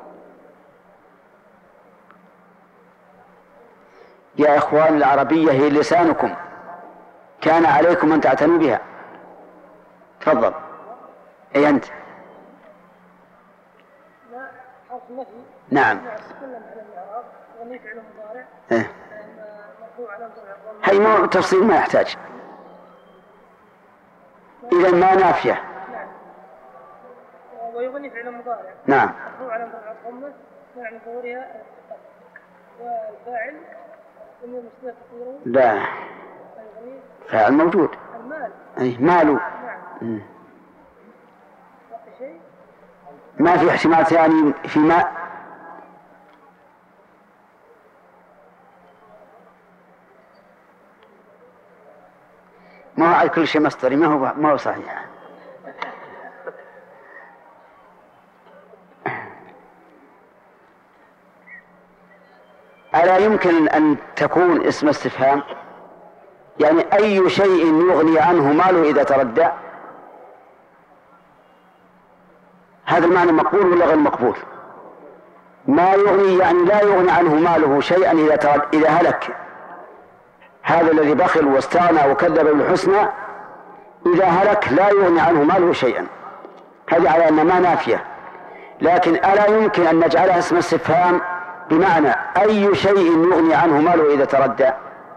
يا إخوان العربية هي لسانكم، كان عليكم أن تعتنوا بها. تفضل. أي أنت؟ نعم. إيه؟ هي مو تفصيل ما يحتاج. إذا ما نافية. ويغني فعل مضارع. نعم. مرفوع على الضمة معنى ظهورها والفاعل ضمير مستتر تقديره. لا. فاعل موجود. المال. أي ماله. نعم. شيء؟ ما في احتمال ثاني في ماء. ما هو على كل شيء مصدري، ما هو ما هو صحيح. ألا يمكن أن تكون اسم استفهام؟ يعني أي شيء يغني عنه ماله إذا تردى؟ هذا المعنى مقبول ولا غير مقبول؟ ما يغني يعني لا يغني عنه ماله شيئا إذا ترد إذا هلك. هذا الذي بخل واستغنى وكذب بالحسنى إذا هلك لا يغني عنه ماله شيئا. هذه على أن ما نافية، لكن ألا يمكن أن نجعلها اسم استفهام بمعنى أي شيء يغني عنه ماله إذا تردى؟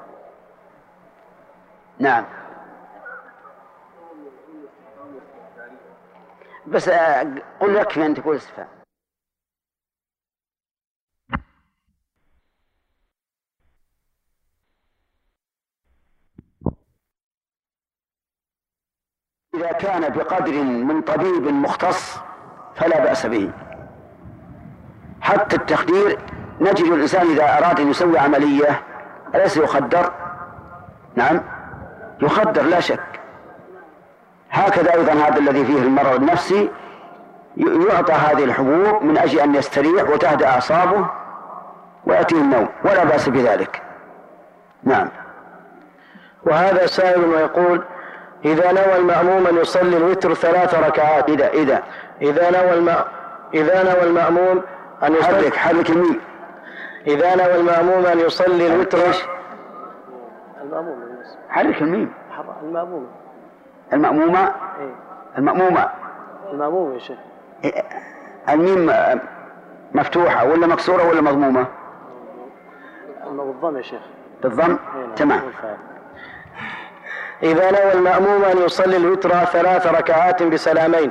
نعم. بس قل يكفي أن تقول استفهام. إذا كان بقدر من طبيب مختص فلا بأس به. حتى التخدير نجد الإنسان إذا أراد أن يسوي عملية أليس يخدر؟ نعم يخدر لا شك. هكذا أيضا هذا الذي فيه المرض النفسي يعطى هذه الحبوب من أجل أن يستريح وتهدأ أعصابه ويأتيه النوم ولا بأس بذلك. نعم. وهذا سائل ويقول: إذا نوى المأموم أن يصلي الوتر ثلاث ركعات إذا إذا إذا نوى الم... إذا نوى المأموم أن يصلي حرك حرك الميم إذا نوى المأموم أن يصلي الوتر المأموم حرك الميم المأموم المأمومة إيه؟ المأمومة المأموم يا شيخ. الميم مفتوحة ولا مكسورة ولا مضمومة؟ بالضم يا شيخ. بالضم. تمام. إذا نوى المأموم أن يصلي الوتر ثلاث ركعات بسلامين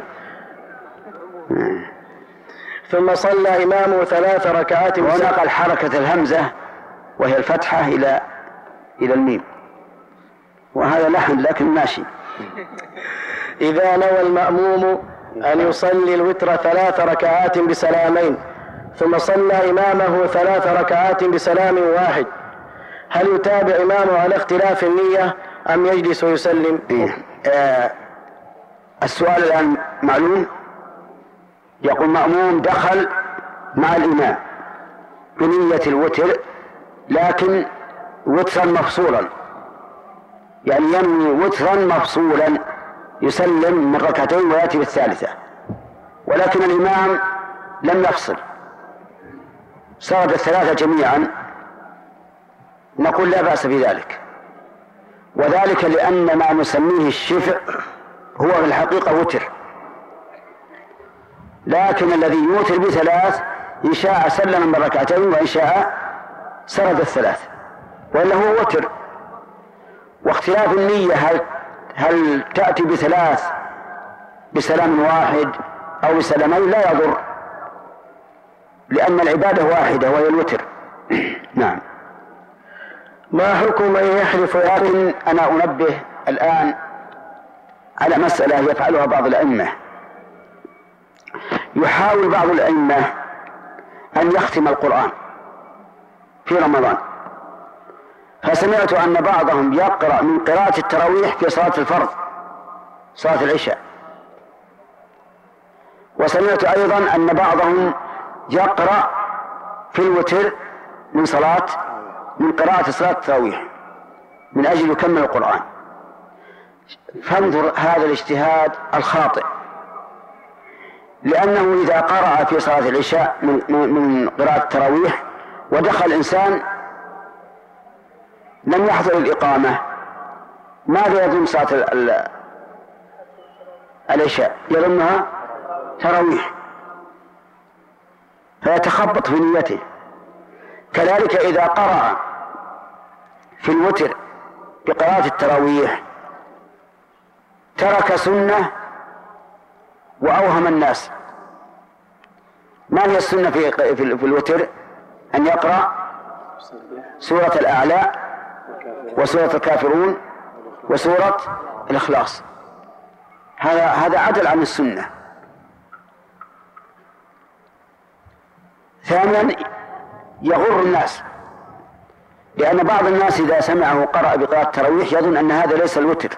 ثم صلى إمامه ثلاث ركعات بسلامين. ونقل حركة الهمزة وهي الفتحة إلى إلى الميم، وهذا لحن لكن ماشي. إذا نوى المأموم أن يصلي الوتر ثلاث ركعات بسلامين ثم صلى إمامه ثلاث ركعات بسلام واحد، هل يتابع إمامه على اختلاف النية أم يجلس ويسلم؟ إيه. آه السؤال الآن معلوم. يقول مأموم دخل مع الإمام بنية الوتر لكن وترا مفصولا، يعني ينوي وترا مفصولا يسلم من ركعتين ويأتي بالثالثة، ولكن الإمام لم يفصل سرد الثلاثة جميعا، نقول لا بأس بذلك، وذلك لأن ما نسميه الشفع هو في الحقيقة وتر، لكن الذي يوتر بثلاث إن شاء سلم من ركعتين وإن شاء سرد الثلاث، وإلا هو وتر. واختلاف النية هل, هل تأتي بثلاث بسلام واحد أو بسلامين لا يضر، لأن العبادة واحدة وهي الوتر. نعم. ما حكم من يحلف؟ لكن أنا أنبه الآن على مسألة يفعلها بعض الأئمة. يحاول بعض الأئمة أن يختم القرآن في رمضان، فسمعت أن بعضهم يقرأ من قراءة التراويح في صلاة الفرض صلاة العشاء، وسمعت أيضا أن بعضهم يقرأ في الوتر من صلاة من قراءة صلاة التراويح من أجل يكمل القرآن. فانظر هذا الاجتهاد الخاطئ، لأنه إذا قرأ في صلاة العشاء من, من قراءة التراويح ودخل إنسان لم يحضر الإقامة، ماذا يظن صلاة العشاء؟ يظنها تراويح فيتخبط في نيته. كذلك إذا قرأ في الوتر بقراءة التراويح ترك سنة وأوهم الناس. ما هي السنة في في الوتر؟ أن يقرأ سورة الأعلى وسورة الكافرون وسورة الإخلاص. هذا هذا عدل عن السنة. ثانيا يغر الناس، لأن بعض الناس إذا سمعه قرأ بقراءة التراويح يظن أن هذا ليس الوتر،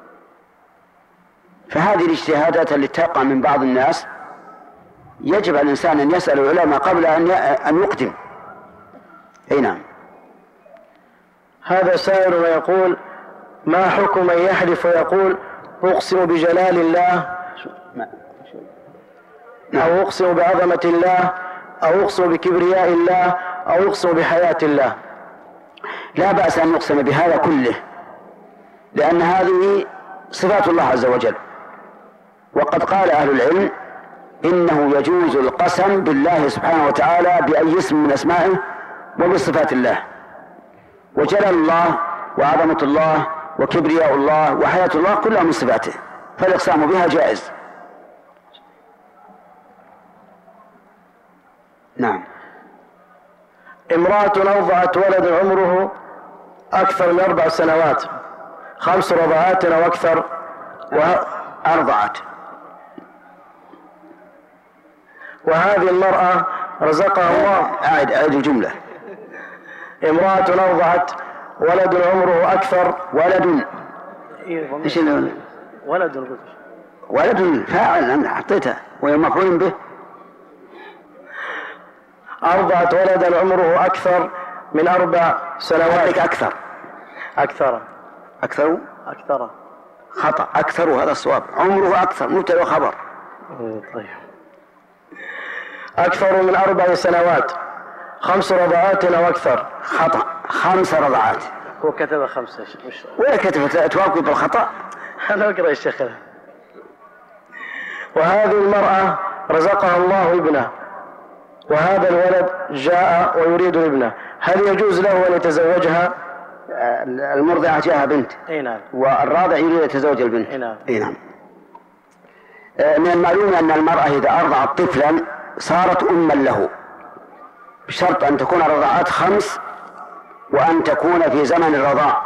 فهذه الاجتهادات التي تقع من بعض الناس يجب على الإنسان أن يسأل العلماء قبل أن يقدم. أي نعم. هذا سائل ويقول: ما حكم من يحلف ويقول أقسم بجلال الله أو أقسم بعظمة الله أو أقسم بكبرياء الله أو أقسم بحياة الله. لا بأس أن يقسم بهذا كله، لأن هذه صفات الله عز وجل. وقد قال أهل العلم إنه يجوز القسم بالله سبحانه وتعالى بأي اسم من أسمائه وبصفات الله، وجلال الله وعظمة الله وكبرياء الله وحياة الله كلها من صفاته، فالإقسام بها جائز. نعم. امرأة أوضعت ولد عمره أكثر من أربع سنوات، خمس رضعات أو أكثر، وه... أرضعت. وهذه المرأة رزقها الله. أعد أعد الجملة. امرأة أوضعت ولد عمره أكثر. ولد. إيش الولد؟ ولد. ولد فاعل أنا حطيتها وهي مفعول به. أرضعت ولدا عمره أكثر من أربع سنوات. أكثر. أكثر. أكثر. أكثر. خطأ. أكثر هذا الصواب. عمره أكثر مبتدأ وخبر. طيب. أكثر من أربع سنوات، خمس رضعات أو أكثر. خطأ. خمس رضعات. هو كتب خمسة. مش ولا كتب توافق بالخطأ. أنا أقرأ الشيخ. وهذه المرأة رزقها الله ابنه، وهذا الولد جاء ويريد ابنه، هل يجوز له أن يتزوجها؟ المرضعة جاءها بنت. اي نعم. والراضع يريد يتزوج البنت. اي نعم. اي نعم. من المعلوم أن المرأة إذا أرضعت طفلا صارت أما له، بشرط أن تكون الرضاعات خمس وأن تكون في زمن الرضاع.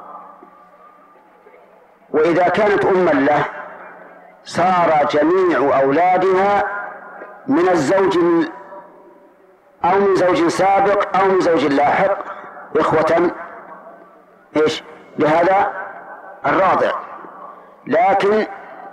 وإذا كانت أما له صار جميع أولادها من الزوج أو من زوج سابق أو من زوج لاحق إخوة إيش لهذا الراضع. لكن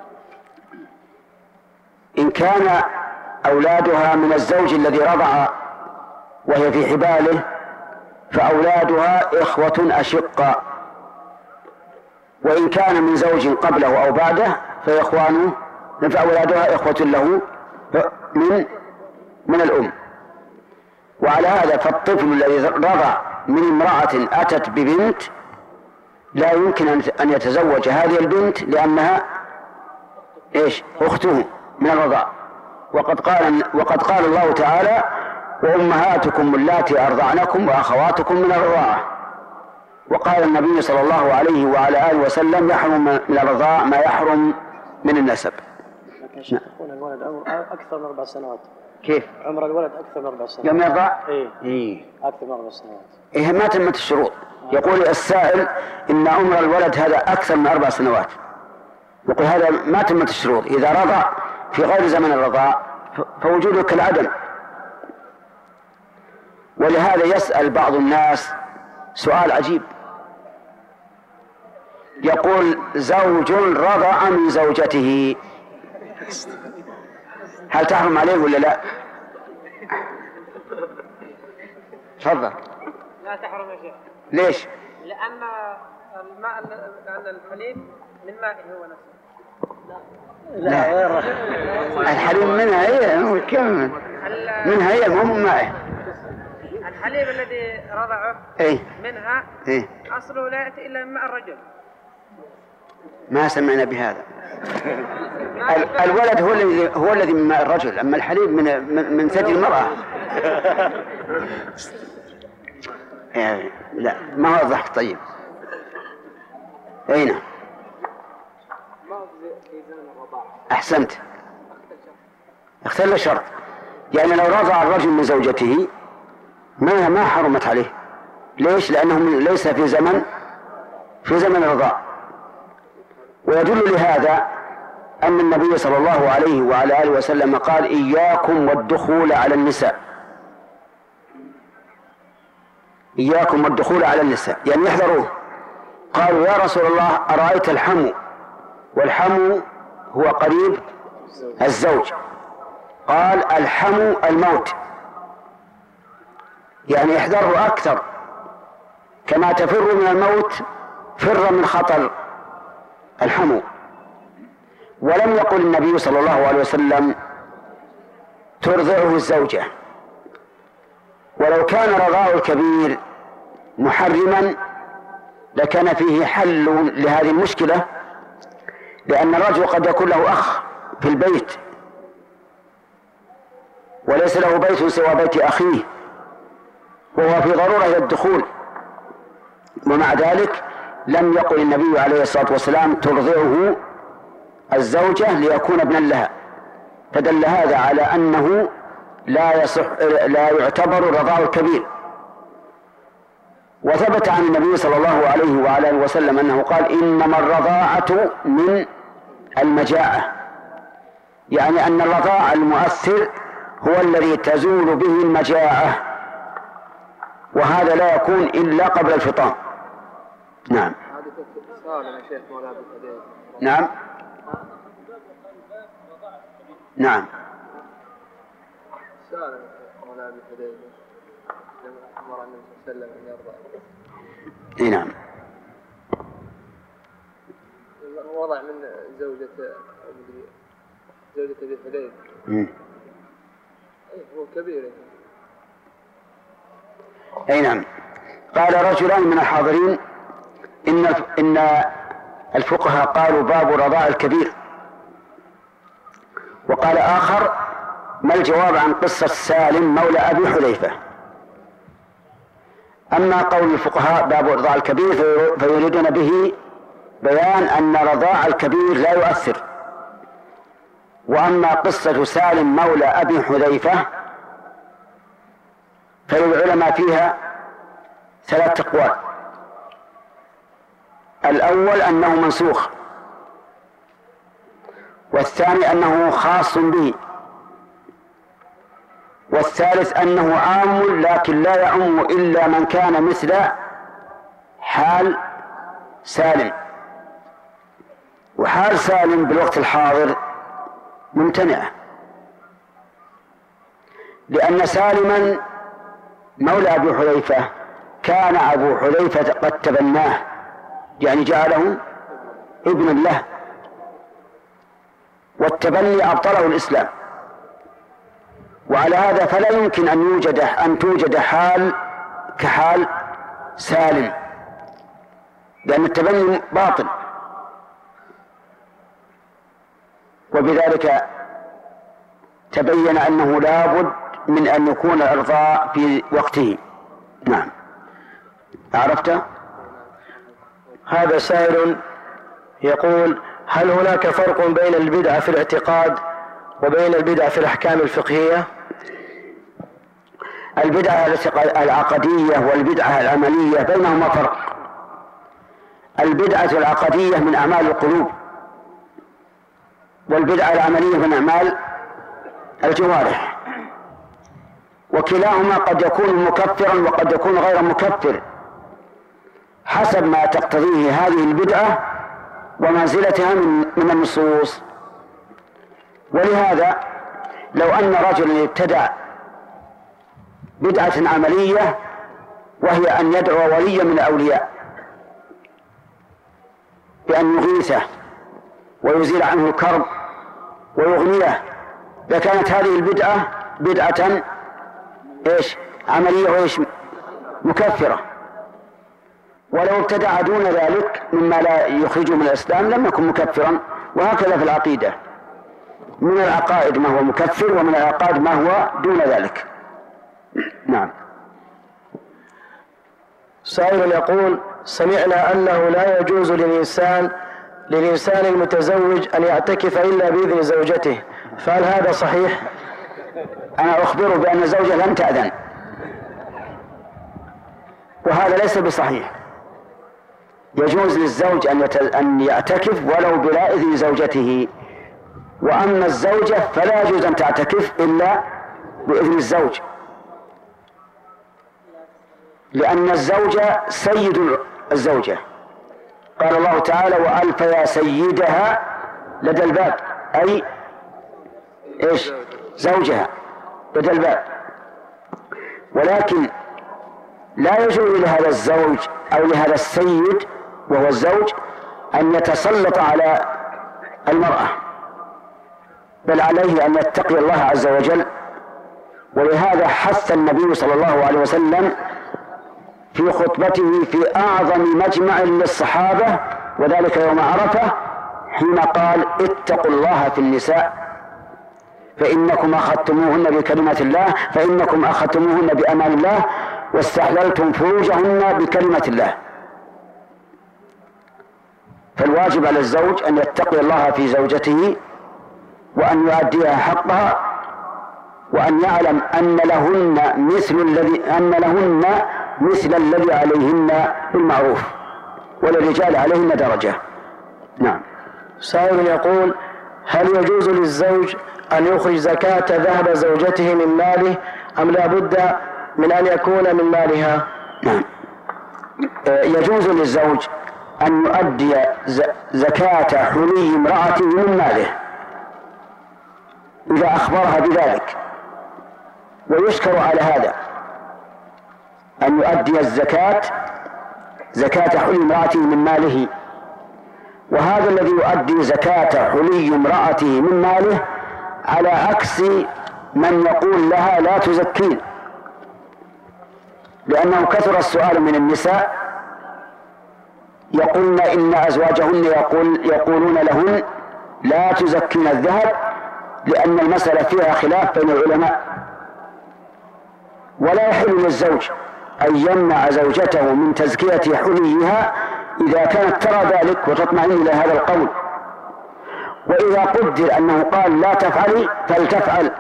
إن كان أولادها من الزوج الذي رضع وهي في حباله فأولادها إخوة أشقاء، وإن كان من زوج قبله أو بعده فإخوانه فأولادها إخوة له من من الأم. وعلى هذا فالطفل الذي رضع من امرأة أتت ببنت لا يمكن أن يتزوج هذه البنت لأنها إيش أخته من الرضاع. وقد قال وقد قال الله تعالى: وأمهاتكم اللاتي أرضعنكم وأخواتكم من الرضاعة. وقال النبي صلى الله عليه وعلى آله وسلم: يحرم من الرضاع ما يحرم من النسب. لكن شيخ يكون الولد عمره أكثر من أربع سنوات. كيف؟ عمر الولد أكثر من أربع سنوات. يوم يرضع؟ إيه. إيه. أكثر من أربع سنوات. إيه ما تمت الشروط. يقول السائل إن عمر الولد هذا أكثر من أربع سنوات. يقول هذا ما تمت الشروط، إذا رضع في غير زمن الرضاع فوجوده كالعدم. ولهذا يسأل بعض الناس سؤال عجيب، يقول: زوج رضع من زوجته هل تحرم عليه ولا لا؟ تفضل. لا تحرم يا شيخ. ليش؟ لأن الماء لأن الحليب من مائه هو نفسه. لا, لا. الحليب منها هي كم منها هي مو من مائه. الحليب الذي رضعه ايه؟ منها ايه؟ أصله لا يأتي إلا من ماء الرجل. ما سمعنا بهذا. الولد هو الذي هو الذي من ماء الرجل، أما الحليب من من ثدي المرأة. يعني لا ما هو الضحك. طيب أين؟ أحسنت. اختل الشرط، يعني لو رضع الرجل من زوجته ما ما حرمت عليه. ليش؟ لأنه ليس في زمن في زمن الرضاع. ويدل لهذا أن النبي صلى الله عليه وعلى آله وسلم قال: إياكم والدخول على النساء. إياكم والدخول على النساء يعني يحذروه. قالوا: يا رسول الله أرأيت الحمو؟ والحمو هو قريب الزوج. قال: الحمو الموت، يعني احذره أكثر، كما تفر من الموت فر من خطر الحمو. ولم يقل النبي صلى الله عليه وسلم: ترضعه الزوجة. ولو كان رضاع الكبير محرما لكان فيه حل لهذه المشكلة، لأن الرجل قد يكون له أخ في البيت وليس له بيت سوى بيت أخيه وهو في ضرورة إلى الدخول، ومع ذلك لم يقل النبي عليه الصلاة والسلام ترضعه الزوجة ليكون ابنا لها، فدل هذا على أنه لا يصح لا يعتبر رضاع الكبير. وثبت عن النبي صلى الله عليه وعلى آله وسلم أنه قال إنما الرضاعة من المجاعة، يعني أن الرضاع المؤثر هو الذي تزول به المجاعة، وهذا لا يكون إلا قبل الفطام. نعم. نعم. نعم. سأل مولى أبي حذيفة لما أمر النبي صلى الله عليه وسلم أن يرضع. نعم. وضع من زوجة زوجة أبي حذيفة. هو كبير. أي نعم. قال رجلان من الحاضرين إن إن الفقهاء قالوا باب رضاع الكبير، وقال آخر ما الجواب عن قصة سالم مولى أبي حذيفة؟ أما قول الفقهاء باب رضاع الكبير فيريدون به بيان أن رضاع الكبير لا يؤثر، وأما قصة سالم مولى أبي حذيفة فللعلماء فيها ثلاث أقوال. الأول أنه منسوخ، والثاني أنه خاص به، والثالث أنه عام لكن لا يعم إلا من كان مثل حال سالم. وحال سالم بالوقت الحاضر ممتنعة، لأن سالما مولى أبي حذيفة كان أبو حذيفة قد تبناه، يعني جعله ابنا له، والتبني أبطله الإسلام، وعلى هذا فلا يمكن أن يوجد أن توجد حال كحال سالم، لأن التبني باطل. وبذلك تبين أنه لا بد من أن يكون الإرضاع في وقته. نعم. عرفت؟ هذا سائل يقول: هل هناك فرق بين البدعة في الاعتقاد وبين البدعة في الأحكام الفقهية؟ البدعة العقدية والبدعة العملية بينهما فرق. البدعة العقدية من أعمال القلوب، والبدعة العملية من أعمال الجوارح، وكلاهما قد يكون مكفرا وقد يكون غير مكفر حسب ما تقتضيه هذه البدعة ومنزلتها من, من النصوص. ولهذا لو أن رجلا ابتدع بدعة عملية وهي أن يدعو وليا من الأولياء بأن يغيثه ويزيل عنه الكرب ويغنيه، لكانت هذه البدعة بدعة إيش عملية وإيش مكفرة. ولو ابتدع دون ذلك مما لا يخرجه من الإسلام لم يكن مكفرا. وهكذا في العقيدة، من العقائد ما هو مكفر ومن العقائد ما هو دون ذلك. نعم. سائل يقول: سمعنا أنه لا يجوز للإنسان للإنسان المتزوج أن يعتكف إلا بإذن زوجته، فهل هذا صحيح؟ أنا أخبره بأن الزوجة لم تأذن، وهذا ليس بصحيح. يجوز للزوج أن يعتكف ولو بلا إذن زوجته، وأما الزوجة فلا يجوز أن تعتكف إلا بإذن الزوج، لأن الزوج سيد الزوجة. قال الله تعالى: وألف يا سيدها لدى الباب، أي إيش زوجها لدى الباب. ولكن لا يجوز لهذا الزوج أو لهذا السيد وهو الزوج أن يتسلط على المرأة، بل عليه أن يتقي الله عز وجل ولهذا حث النبي صلى الله عليه وسلم في خطبته في أعظم مجمع للصحابة وذلك يوم عرفة حين قال اتقوا الله في النساء فإنكم أخذتموهن بكلمة الله فإنكم أخذتموهن بأمان الله واستحللتم فروجهن بكلمة الله. فالواجب على الزوج أن يتقي الله في زوجته وأن يؤديها حقها وأن يعلم أن لهن مثل الذي أن لهن مثل الذي عليهن بالمعروف وللرجال عليهن درجة. نعم. سائل يقول: هل يجوز للزوج أن يخرج زكاة ذهب زوجته من ماله أم لا بد من أن يكون من مالها؟ نعم. يجوز للزوج أن يؤدي زكاة حلي امرأته من ماله إذا أخبرها بذلك، ويشكر على هذا أن يؤدي الزكاة زكاة حلي امرأته من ماله. وهذا الذي يؤدي زكاة حلي امرأته من ماله على عكس من يقول لها لا تزكين، لأنه كثر السؤال من النساء يقولن إن أزواجهن يقول يقولون لهن لا تزكين الذهب، لأن المسألة فيها خلاف بين العلماء، ولا يحل للزوج أن يمنع زوجته من تزكية حليها إذا كانت ترى ذلك وتطمئن إلى هذا القول. وإذا قدر أنه قال لا تفعلي فلتفعل،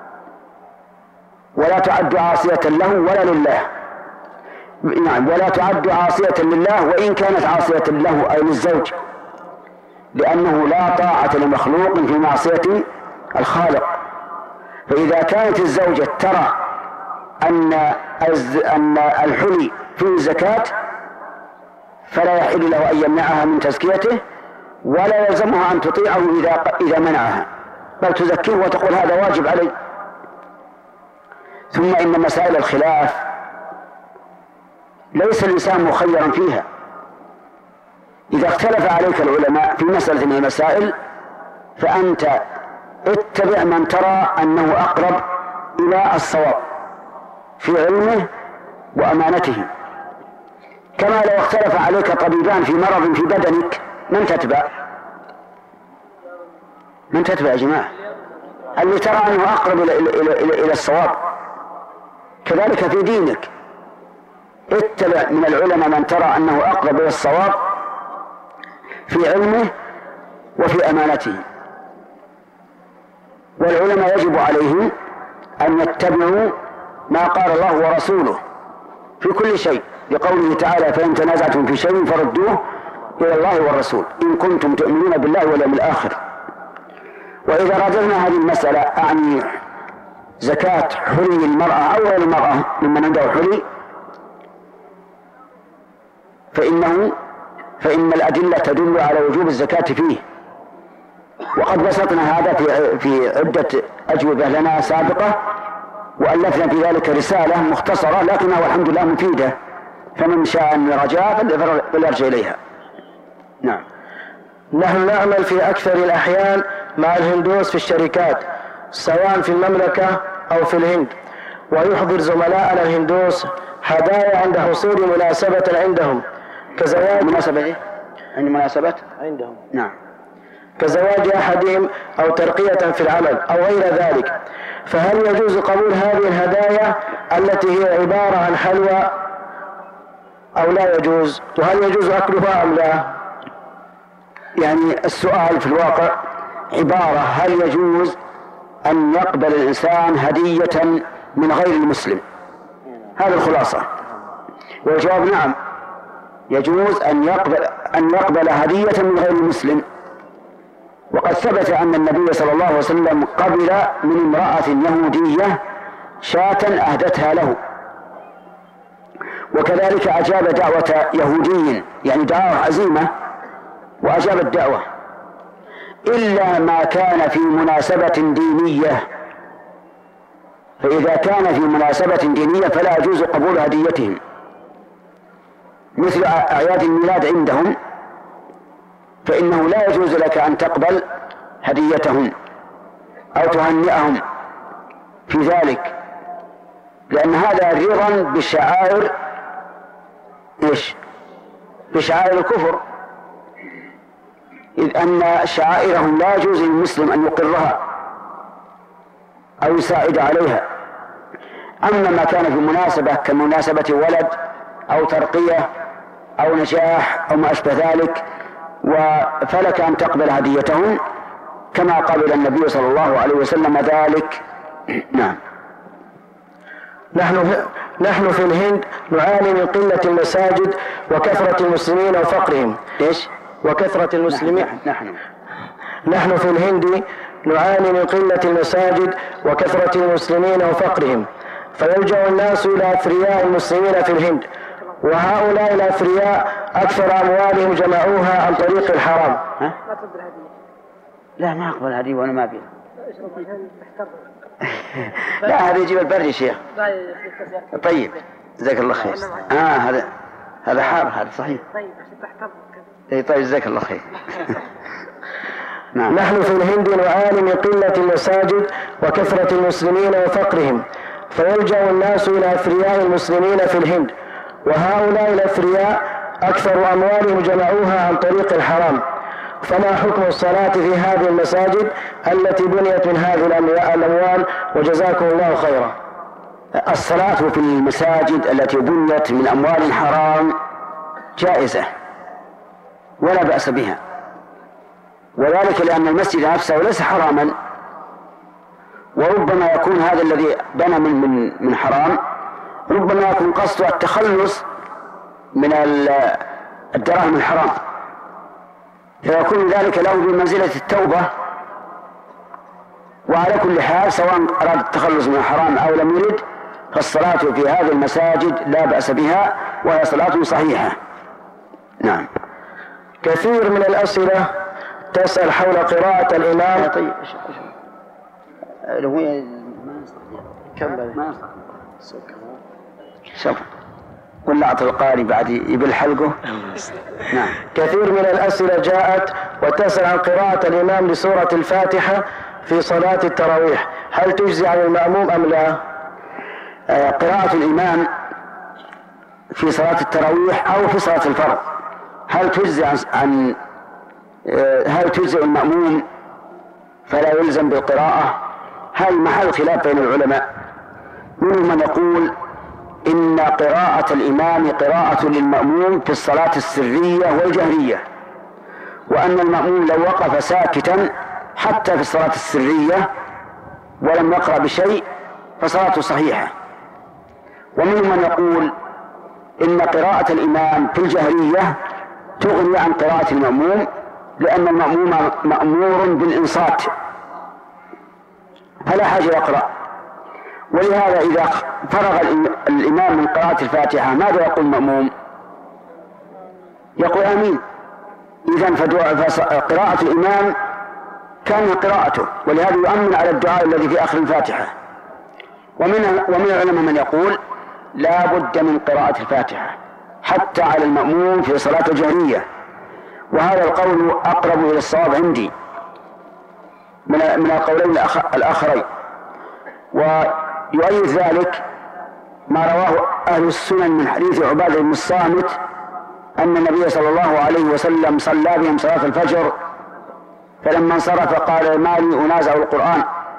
ولا تعد عاصية له ولا لله. نعم، ولا تعد عاصية لله وإن كانت عاصية له أي للزوج، لأنه لا طاعة لمخلوق في معصية الخالق. فإذا كانت الزوجة ترى أن أن الحلي فيه زكاة فلا يحل له أن يمنعها من تزكيته، ولا يلزمها أن تطيعه إذا إذا منعها، بل تزكيه وتقول هذا واجب علي. ثم إن مسائل الخلاف ليس الإنسان مخيرا فيها. إذا اختلف عليك العلماء في مسألة من المسائل فأنت اتبع من ترى أنه أقرب إلى الصواب في علمه وأمانته. كما لو اختلف عليك طبيبان في مرض في بدنك، من تتبع؟ من تتبع يا جماعة؟ اللي ترى أنه أقرب إلى, إلى, إلى, إلى الصواب. كذلك في دينك اتبع من العلماء من ترى أنه أقرب إلى الصواب في علمه وفي أمانته. والعلماء يجب عليهم أن يتبعوا ما قال الله ورسوله في كل شيء، لقوله تعالى: فإن تنازعتم في شيء فردوه إلى الله والرسول إن كنتم تؤمنون بالله واليوم الآخر. وإذا رجعنا هذه المسألة أعني زكاة حلي المرأة أو غير المرأة ممن عنده حلي، فإنه فإن الأدلة تدل على وجوب الزكاة فيه. وقد بسطنا هذا في في عدة أجوبة لنا سابقة، وألفنا في ذلك رسالة مختصرة لكنها والحمد لله مفيدة، فمن شاء أن يرجعها فليرجع إليها. نعم. نحن نعمل في أكثر الأحيان مع الهندوس في الشركات سواء في المملكة أو في الهند، ويحضر زملائنا الهندوس هدايا عند حصول مناسبة عندهم كزواج مناسبة إيه؟ عند مناسبة عندهم نعم كزواج أحدهم أو ترقية في العمل أو غير ذلك. فهل يجوز قبول هذه الهدايا التي هي عبارة عن حلوى أو لا يجوز؟ وهل يجوز أكلها أم لا؟ يعني السؤال في الواقع عبارة: هل يجوز أن يقبل الإنسان هدية من غير المسلم؟ هذه الخلاصة. والجواب نعم، يجوز أن يقبل أن يقبل هدية من غير المسلم. وقد ثبت أن النبي صلى الله عليه وسلم قبل من امرأة يهودية شاة أهدتها له، وكذلك أجاب دعوة يهودي، يعني دعوة عزيمة وأجاب الدعوة، إلا ما كان في مناسبة دينية. فإذا كان في مناسبة دينية فلا يجوز قبول هديتهم، مثل أعياد الميلاد عندهم، فإنه لا يجوز لك أن تقبل هديتهم أو تهنئهم في ذلك، لأن هذا رضا بشعائر إيش؟ بشعائر الكفر، إذ أن شعائرهم لا يجوز للمسلم أن يقرها أو يساعد عليها. أما ما كان في مناسبة كمناسبة ولد أو ترقية أو نجاح أو ما أشبه ذلك فلك أن تقبل هديتهم كما قبل النبي صلى الله عليه وسلم ذلك. نعم. نحن نحن في الهند نعاني من قلة المساجد وكثرة المسلمين وفقرهم. إيش؟ وكثرة المسلمين. نحن نحن في الهند نعاني من قلة المساجد وكثرة المسلمين وفقرهم، فيلجأ الناس إلى أثرياء المسلمين في الهند، وهؤلاء الأثرياء أكثر أموالهم جمعوها عن طريق الحرام. ها؟ لا ما أقبل هدية وأنا ما أبي. لا هذا يجيب البر يا شيخ. طيب جزاك الله خير. آه هذا هذا حار هذا صحيح. طيب اي طيب جزاك الله خير. نعم. نحن في الهند نعاني من قلة المساجد وكثرة المسلمين وفقرهم، فيلجأ الناس إلى أثرياء المسلمين في الهند، وهؤلاء الأثرياء أكثر أموالهم جمعوها عن طريق الحرام، فما حكم الصلاة في هذه المساجد التي بنيت من هذه الأموال؟ وجزاكم الله خيرا. الصلاة في المساجد التي بنيت من أموال حرام جائزة ولا بأس بها، وذلك لأن المسجد نفسه ليس حراما، وربما يكون هذا الذي بنى من من من حرام ربما يكون قصده التخلص من الدراهم الحرام، فيكون ذلك له بمنزلة التوبة. وعلى كل حال سواء أراد التخلص من الحرام أو لم يرد فالصلاة في هذه المساجد لا بأس بها وهي صلاة صحيحة. نعم. كثير من الأسئلة تسأل حول قراءة الإمام. طيب لو هو ما يستطيع ما يستطيع شوف ولا أعطي القارئ بعد يبل حلقه. نعم. كثير من الأسئلة جاءت وتسأل عن قراءة الإمام لسورة الفاتحة في صلاة التراويح، هل تجزي عن المأموم أم لا؟ آه قراءة الإمام في صلاة التراويح أو في صلاة الفرض هل تجزي عن, عن آه هل تجزي المأموم فلا يلزم بالقراءة؟ هذا محل خلاف بين العلماء، منهم من يقول إن قراءة الإمام قراءة للمأموم في الصلاة السرية والجهرية، وأن المأموم لو وقف ساكتا حتى في الصلاة السرية ولم يقرأ بشيء فصلاته صحيحة. ومنهم من يقول إن قراءة الإمام في الجهرية تغني عن قراءة المأموم، لأن المأموم مأمور بالإنصات فلا حاجة يقرأ. ولهذا إذا فرغ الإمام من قراءة الفاتحة ماذا يقول المأموم؟ يقول آمين. إذن فقراءة الإمام كان قراءته، ولهذا يؤمن على الدعاء الذي في آخر الفاتحة. ومن ومن العلماء من يقول لا بد من قراءة الفاتحة حتى على المأموم في صلاة الجهرية، وهذا القول أقرب إلى الصواب عندي من من القولين الآخرين. ويؤيد ذلك ما رواه أهل السنن من حديث عبادة بن الصامت أن النبي صلى الله عليه وسلم صلى بهم صلاة الفجر، فلما انصرف قال ما لي أنازع القرآن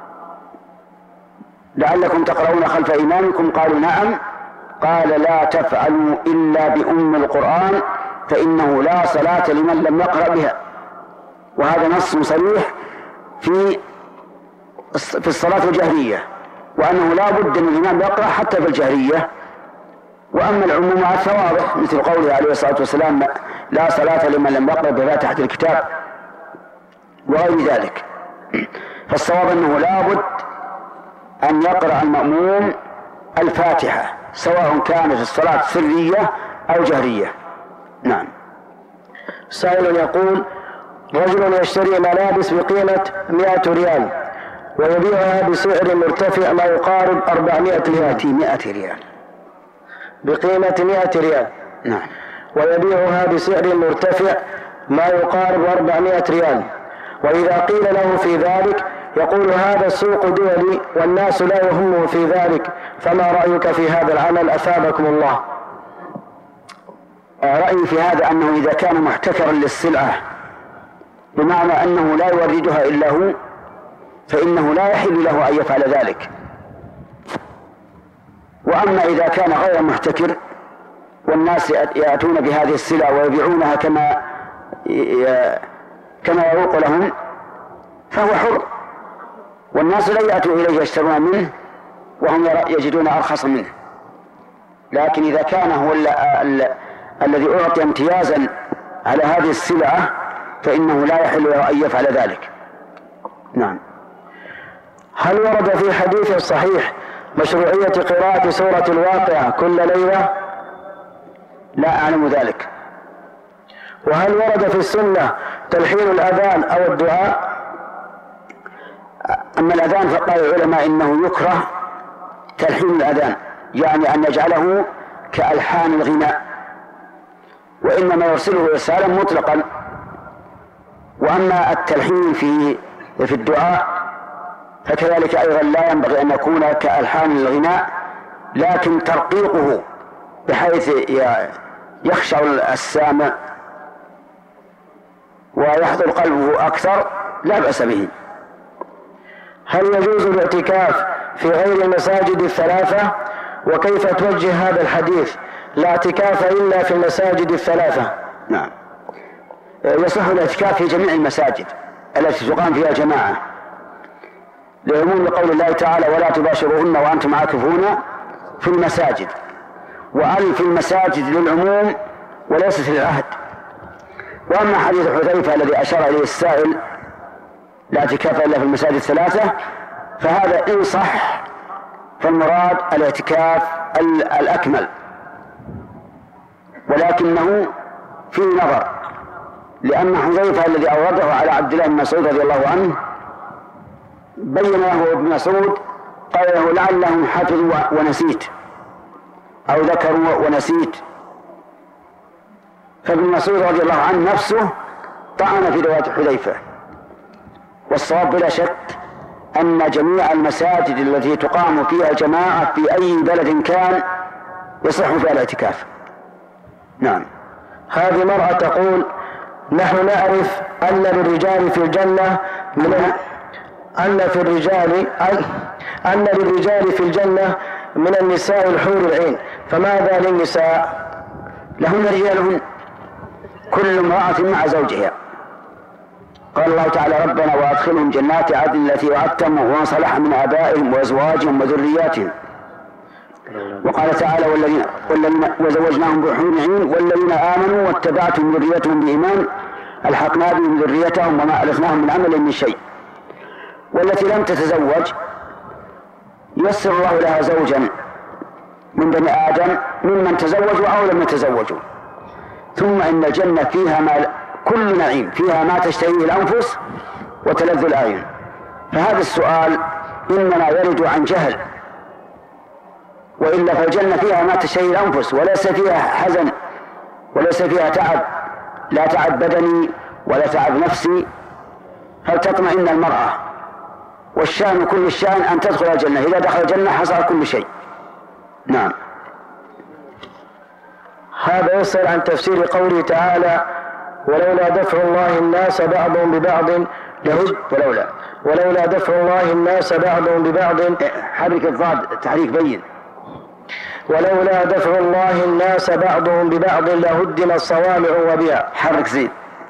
لعلكم تقرؤون خلف إمامكم؟ قالوا نعم. قال لا تفعلوا إلا بأم القرآن فإنه لا صلاة لمن لم يقرأ بها. وهذا نص صريح في في الصلاة الجهرية، وأنه لا بد من الإمام يقرأ حتى في الجهرية. وأما العمومات فواضح مثل قوله عليه الصلاة والسلام لا صلاة لمن لم يقرأ بفاتحة الكتاب وغير ذلك. فالصواب أنه لا بد أن يقرأ المأموم الفاتحة سواء كانت الصلاة سرية أو جهرية. نعم. سائل يقول رجل يشتري ملابس بقيمة مئة ريال ويبيعها بسعر مرتفع ما يقارب أربعمائة ريال مئة ريال بقيمة مئة ريال. نعم. ويبيعها بسعر مرتفع ما يقارب أربعمائة ريال، وإذا قيل له في ذلك يقول هذا السوق دولي والناس لا يهمه في ذلك، فما رأيك في هذا العمل أثابكم الله؟ رأيي في هذا أنه إذا كان محتكرا للسلعة بمعنى أنه لا يوردها إلا هو فإنه لا يحل له أن يفعل ذلك. وأما إذا كان غير محتكر والناس يأتون بهذه السلع ويبيعونها كما كما يروق لهم فهو حر، والناس لا يأتوا إليه يشترون منه وهم يجدون أرخص منه. لكن إذا كان هو ال ال الذي أعطي امتيازا على هذه السلعة فإنه لا يحل له أن يفعل ذلك. نعم. هل ورد في حديث صحيح مشروعية قراءة سورة الواقعة كل ليلة؟ لا أعلم ذلك. وهل ورد في السنة تلحين الأذان أو الدعاء؟ أما الأذان فقال العلماء إنه يكره تلحين الأذان، يعني أن نجعله كألحان الغناء، وإنما يرسله إرسالا مطلقا. وأما التلحين في في الدعاء فكذلك أيضا لا ينبغي أن يكون كألحان الغناء، لكن ترقيقه بحيث يخشع السامع ويحضر قلبه أكثر لا بأس به. هل يجوز الاعتكاف في غير المساجد الثلاثة؟ وكيف توجه هذا الحديث لا اعتكاف إلا في المساجد الثلاثة؟ نعم، يصح الاعتكاف في جميع المساجد التي تقام فيها جماعة، لعموم قول الله تعالى ولا تباشروهن وأنتم عاكفون في المساجد، وأل في المساجد للعموم وليست للعهد. وأما حديث حذيفة الذي أشار إليه السائل لا اعتكاف إلا في المساجد الثلاثة فهذا إن صح فالمراد الاعتكاف الأكمل، ولكنه فيه نظر، لأن حذيفة الذي أورده على عبد الله بن مسعود رضي الله عنه بين له ابن مسعود قال له لعلهم حفظوا ونسيت أو ذكروا ونسيت، فابن مسعود رضي الله عنه نفسه طعن في رواية حذيفة. والصواب بلا شك أن جميع المساجد التي تقام فيها جماعة في أي بلد كان يصح فيها الاعتكاف. نعم. هذه مرأة تقول نحن نعرف أن للرجال في الجنة من أن في الرجال أن للرجال في الجنة من النساء الحور العين، فماذا للنساء؟ لهن رجالهن كل امرأة مع زوجها. قال الله تعالى ربنا وأدخلهم جنات عدن التي وعدتهم ومن صلح من آبائهم وأزواجهم وذرياتهم. وقال تعالى والذين, والذين وزوجناهم بحور عين والذين آمنوا واتبعتهم ذريتهم بإيمان ألحقنا بهم ذريتهم وما ألفناهم من عمل من شيء. والتي لم تتزوج يسر الله لها زوجا من بني آدم ممن تزوجوا أو لم يتزوجوا. ثم إن الجنة فيها ما كل نعيم، فيها ما تشتهيه الأنفس وتلذ الأعين. فهذا السؤال إنما يرد عن جهل، وإلا فالجنة فيها ما تشتهيه الأنفس وليس فيها حزن وليس فيها تعب، لا تعب بدني ولا تعب نفسي، فلتطمئن المرأة. والشأن كل الشأن أن تدخل الجنة، إذا دخل الجنة حصل كل شيء. نعم. هذا يسأل عن تفسير قوله تعالى ولولا دفع الله الناس بعضهم ببعض لهد ولولا ولولا دفع الله الناس بعضهم ببعض حرك الضاد تحريك بين ولولا دفع الله الناس بعضهم ببعض لهدم الصوامع وبيع. حرك زين.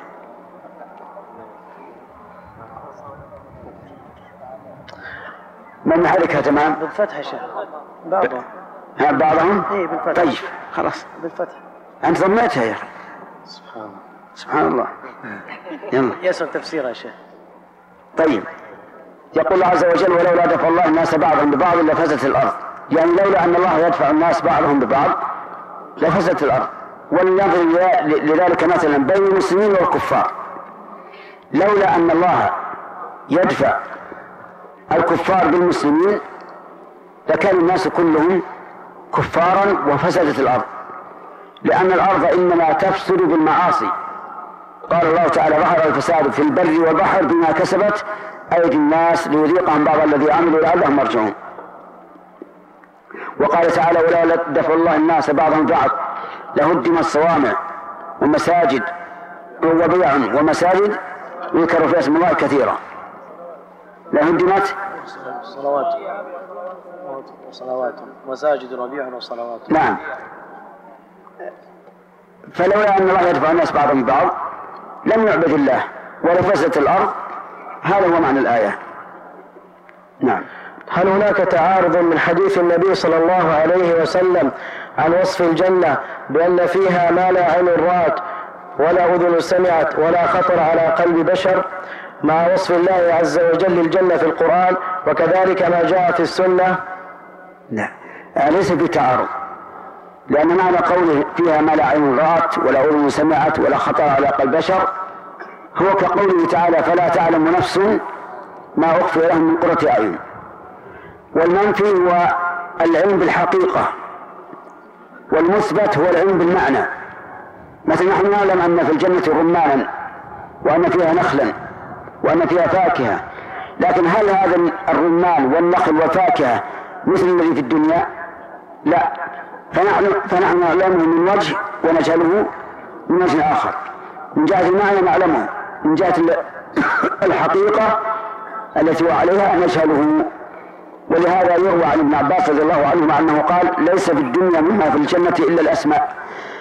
من نحركها تمام بالفتح شيخ بعضهم ها بعضهم اي بالفتح. طيب خلاص بالفتح. أنت ضميتها يا أخي. سبحان الله سبحان الله. يلا يسأل تفسيرها يا شيخ. طيب يقول الله عز وجل ولولا دفع الله الناس بعضهم ببعض لفسدت الأرض، يعني لولا أن الله يدفع الناس بعضهم ببعض لفسدت الأرض. ولنضرب لذلك مثلا بين المسلمين والكفار، لولا أن الله يدفع الكفار بالمسلمين لكان الناس كلهم كفارا وفسدت الأرض، لأن الأرض إنما تفسد بالمعاصي. قال الله تعالى ظهر الفساد في البر والبحر بما كسبت أيدي الناس ليذيقهم بعض الذي عملوا لعلهم يرجعون. وقال تعالى: ولولا دفع الله الناس بعضهم بعض لهدمت صوامع ومساجد وبيع ومساجد يذكر فيها اسم الله كثيرا. لهدمت صلوات وصلوات مساجد ربيع وصلوات. نعم. فلولا أن الله يدفع الناس بعضهم بعض لم يعبد الله ولفسدت الأرض. هذا هو معنى الآية. نعم. هل هناك تعارض من حديث النبي صلى الله عليه وسلم عن وصف الجنة بأن فيها ما لا عين رأت ولا أذن سمعت ولا خطر على قلب بشر مع وصف الله عز وجل الجنة في القرآن وكذلك ما جاء في السنة؟ لا، ليس في تعارض، لأن معنى قوله فيها ما لا عين رأت ولا أذن سمعت ولا خطر على قلب بشر هو كقوله تعالى: فلا تعلم نفس ما أخفي لهم من قرة أعين. والمنفي هو العلم بالحقيقة، والمثبت هو العلم بالمعنى. مثلا نحن نعلم أن في الجنة رمانا وأن فيها نخلا وأن فيها فاكهة، لكن هل هذا الرمان والنخل والفاكهة مثل الذي في الدنيا؟ لا، فنحن, فنحن نعلمه من وجه ونجهله من وجه آخر. من جهة المعنى نعلمه، من جهة الحقيقة التي هو عليها نجهله. ولهذا يروى عن ابن عباس رضي الله عنه أنه قال: ليس في الدنيا مما في الجنة إلا الأسماء.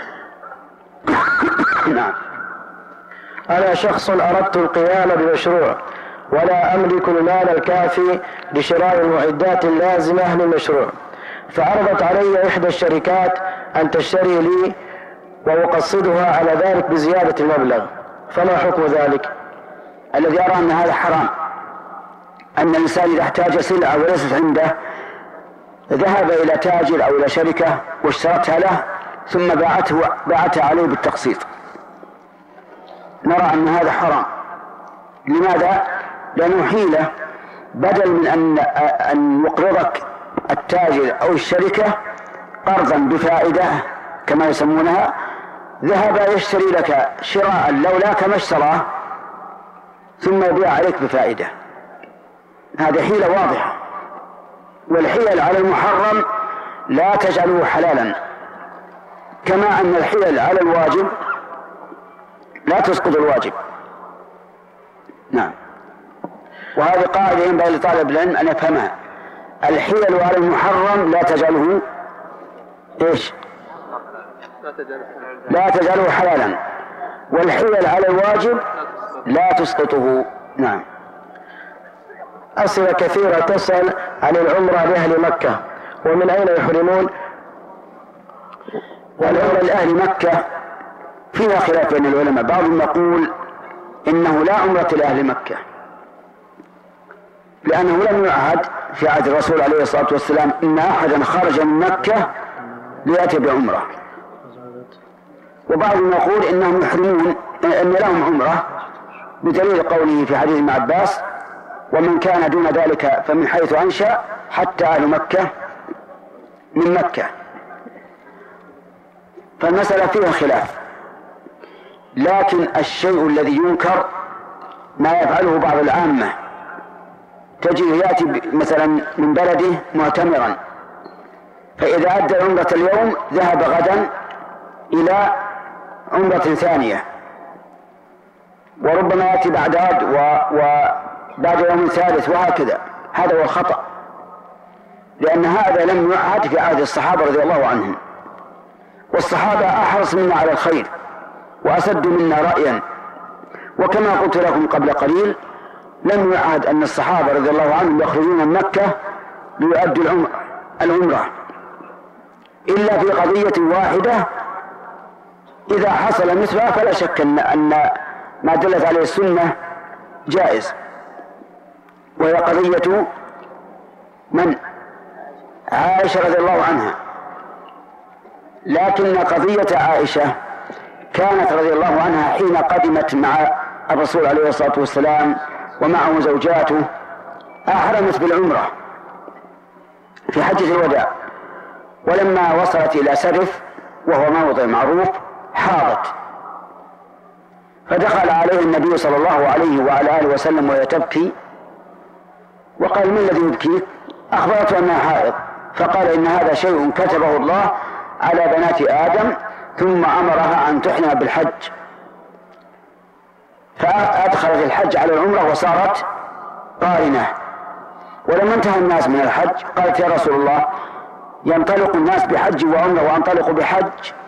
نعم. أنا شخص أردت القيام بمشروع ولا أملك المال الكافي لشراء المعدات اللازمة للمشروع، فعرضت علي إحدى الشركات أن تشتري لي وأقصدها على ذلك بزيادة المبلغ، فما حكم ذلك؟ الذي أرى أن هذا حرام، أن الإنسان إذا احتاج سلعة وليست عنده ذهب إلى تاجر أو إلى شركة واشترتها له ثم باعته باعتها عليه بالتقسيط. نرى أن هذا حرام. لماذا؟ لأنه حيلة، بدل من أن أن يقرضك التاجر أو الشركة قرضا بفائدة كما يسمونها، ذهب يشتري لك شراء لولاك ما اشتراه ثم يبيع عليك بفائدة. هذه حيلة واضحة، والحيل على المحرم لا تجعله حلالا، كما أن الحيل على الواجب لا تسقط الواجب. نعم. وهذه قاعدة ينبغي لطالب العلم أن يفهمها: الحيل على المحرم لا تجعله إيش؟ لا تجعله حلالا، والحيل على الواجب لا تسقطه. نعم. أسئلة كثيرة تسأل عن العمرة لأهل مكة ومن أين يحرمون. والعمرة لأهل مكة فيها خلاف بين العلماء، بعضهم يقول إنه لا عمرة لأهل مكة، لأنه لم يعهد في عهد الرسول عليه الصلاة والسلام إن أحدا خرج من مكة ليأتي بعمرة. وبعضهم يقول إنهم يحرمون إن لهم عمرة بدليل قوله في حديث ابن عباس: ومن كان دون ذلك فمن حيث أنشأ حتى أهل مكة من مكة. فالمسألة فيها خلاف، لكن الشيء الذي ينكر ما يفعله بعض العامة، تجد يأتي مثلا من بلده معتمرا، فإذا أدى عمرة اليوم ذهب غدا إلى عمرة ثانية، وربما يأتي بعد غد وبعد يوم ثالث وهكذا. هذا هو الخطأ، لأن هذا لم يعهد في عهد الصحابة رضي الله عنهم، والصحابة أحرص منا على الخير وأسد منا رأيا. وكما قلت لكم قبل قليل لم يعهد أن الصحابة رضي الله عنهم يخرجون من مكة ليؤدوا العمرة إلا في قضية واحدة إذا حصل مثلها فلا شك أن ما دلت عليه السنة جائز، وهي قضية من؟ عائشة رضي الله عنها. لكن قضية عائشة كانت رضي الله عنها حين قدمت مع الرسول عليه الصلاة والسلام ومعه زوجاته أحرمت بالعمرة في حجة الوداع، ولما وصلت إلى سرف وهو موضع معروف حاضت، فدخل عليه النبي صلى الله عليه وعلى آله وسلم وهي تبكي وقال: ما الذي يبكيك؟ أخبرته أنها حائض، فقال: إن هذا شيء كتبه الله على بنات آدم، ثم أمرها أن تحرم بالحج، فأدخلت الحج على العمرة وصارت قارنة. ولما انتهى الناس من الحج قالت: يا رسول الله، ينطلق الناس بحج وعمرة وأنطلق بحج.